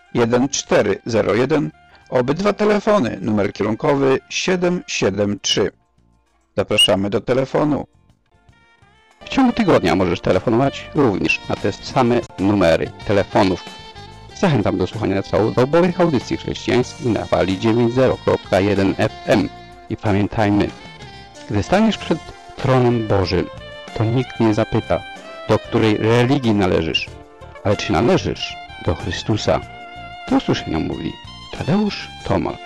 1401. Obydwa telefony, numer kierunkowy 773. Zapraszamy do telefonu. W ciągu tygodnia możesz telefonować również na te same numery telefonów. Zachęcam do słuchania całodobowych audycji chrześcijańskich na fali 90.1 FM. I pamiętajmy, gdy staniesz przed tronem Bożym, to nikt nie zapyta, do której religii należysz, ale czy należysz do Chrystusa? To usłyszenia mówi Tadeusz Tomal.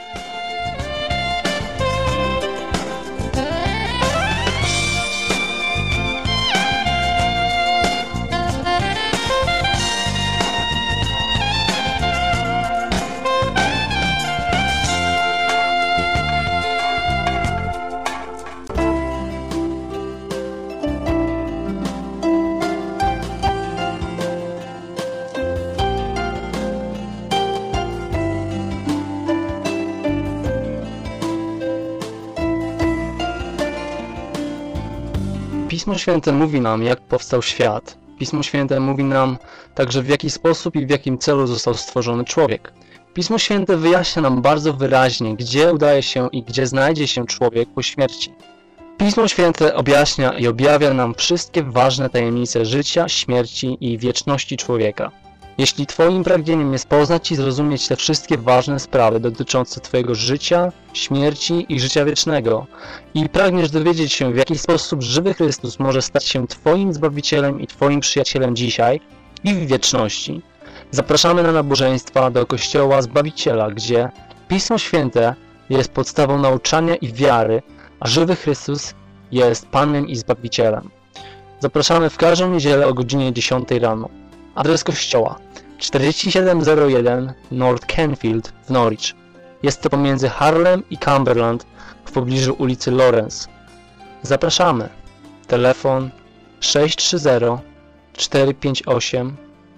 Pismo Święte mówi nam, jak powstał świat. Pismo Święte mówi nam także, w jaki sposób i w jakim celu został stworzony człowiek. Pismo Święte wyjaśnia nam bardzo wyraźnie, gdzie udaje się i gdzie znajdzie się człowiek po śmierci. Pismo Święte objaśnia i objawia nam wszystkie ważne tajemnice życia, śmierci i wieczności człowieka. Jeśli Twoim pragnieniem jest poznać i zrozumieć te wszystkie ważne sprawy dotyczące Twojego życia, śmierci i życia wiecznego i pragniesz dowiedzieć się, w jaki sposób żywy Chrystus może stać się Twoim Zbawicielem i Twoim przyjacielem dzisiaj i w wieczności, zapraszamy na nabożeństwa do Kościoła Zbawiciela, gdzie Pismo Święte jest podstawą nauczania i wiary, a żywy Chrystus jest Panem i Zbawicielem. Zapraszamy w każdą niedzielę o godzinie 10 rano. Adres kościoła 4701 North Canfield w Norwich. Jest to pomiędzy Harlem i Cumberland w pobliżu ulicy Lawrence. Zapraszamy. Telefon 630 458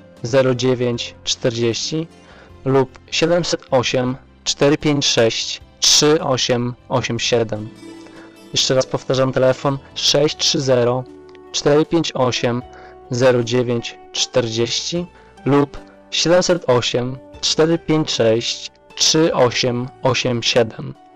0940 lub 708 456 3887. Jeszcze raz powtarzam, telefon 630 458 0940 lub 708 456 3887.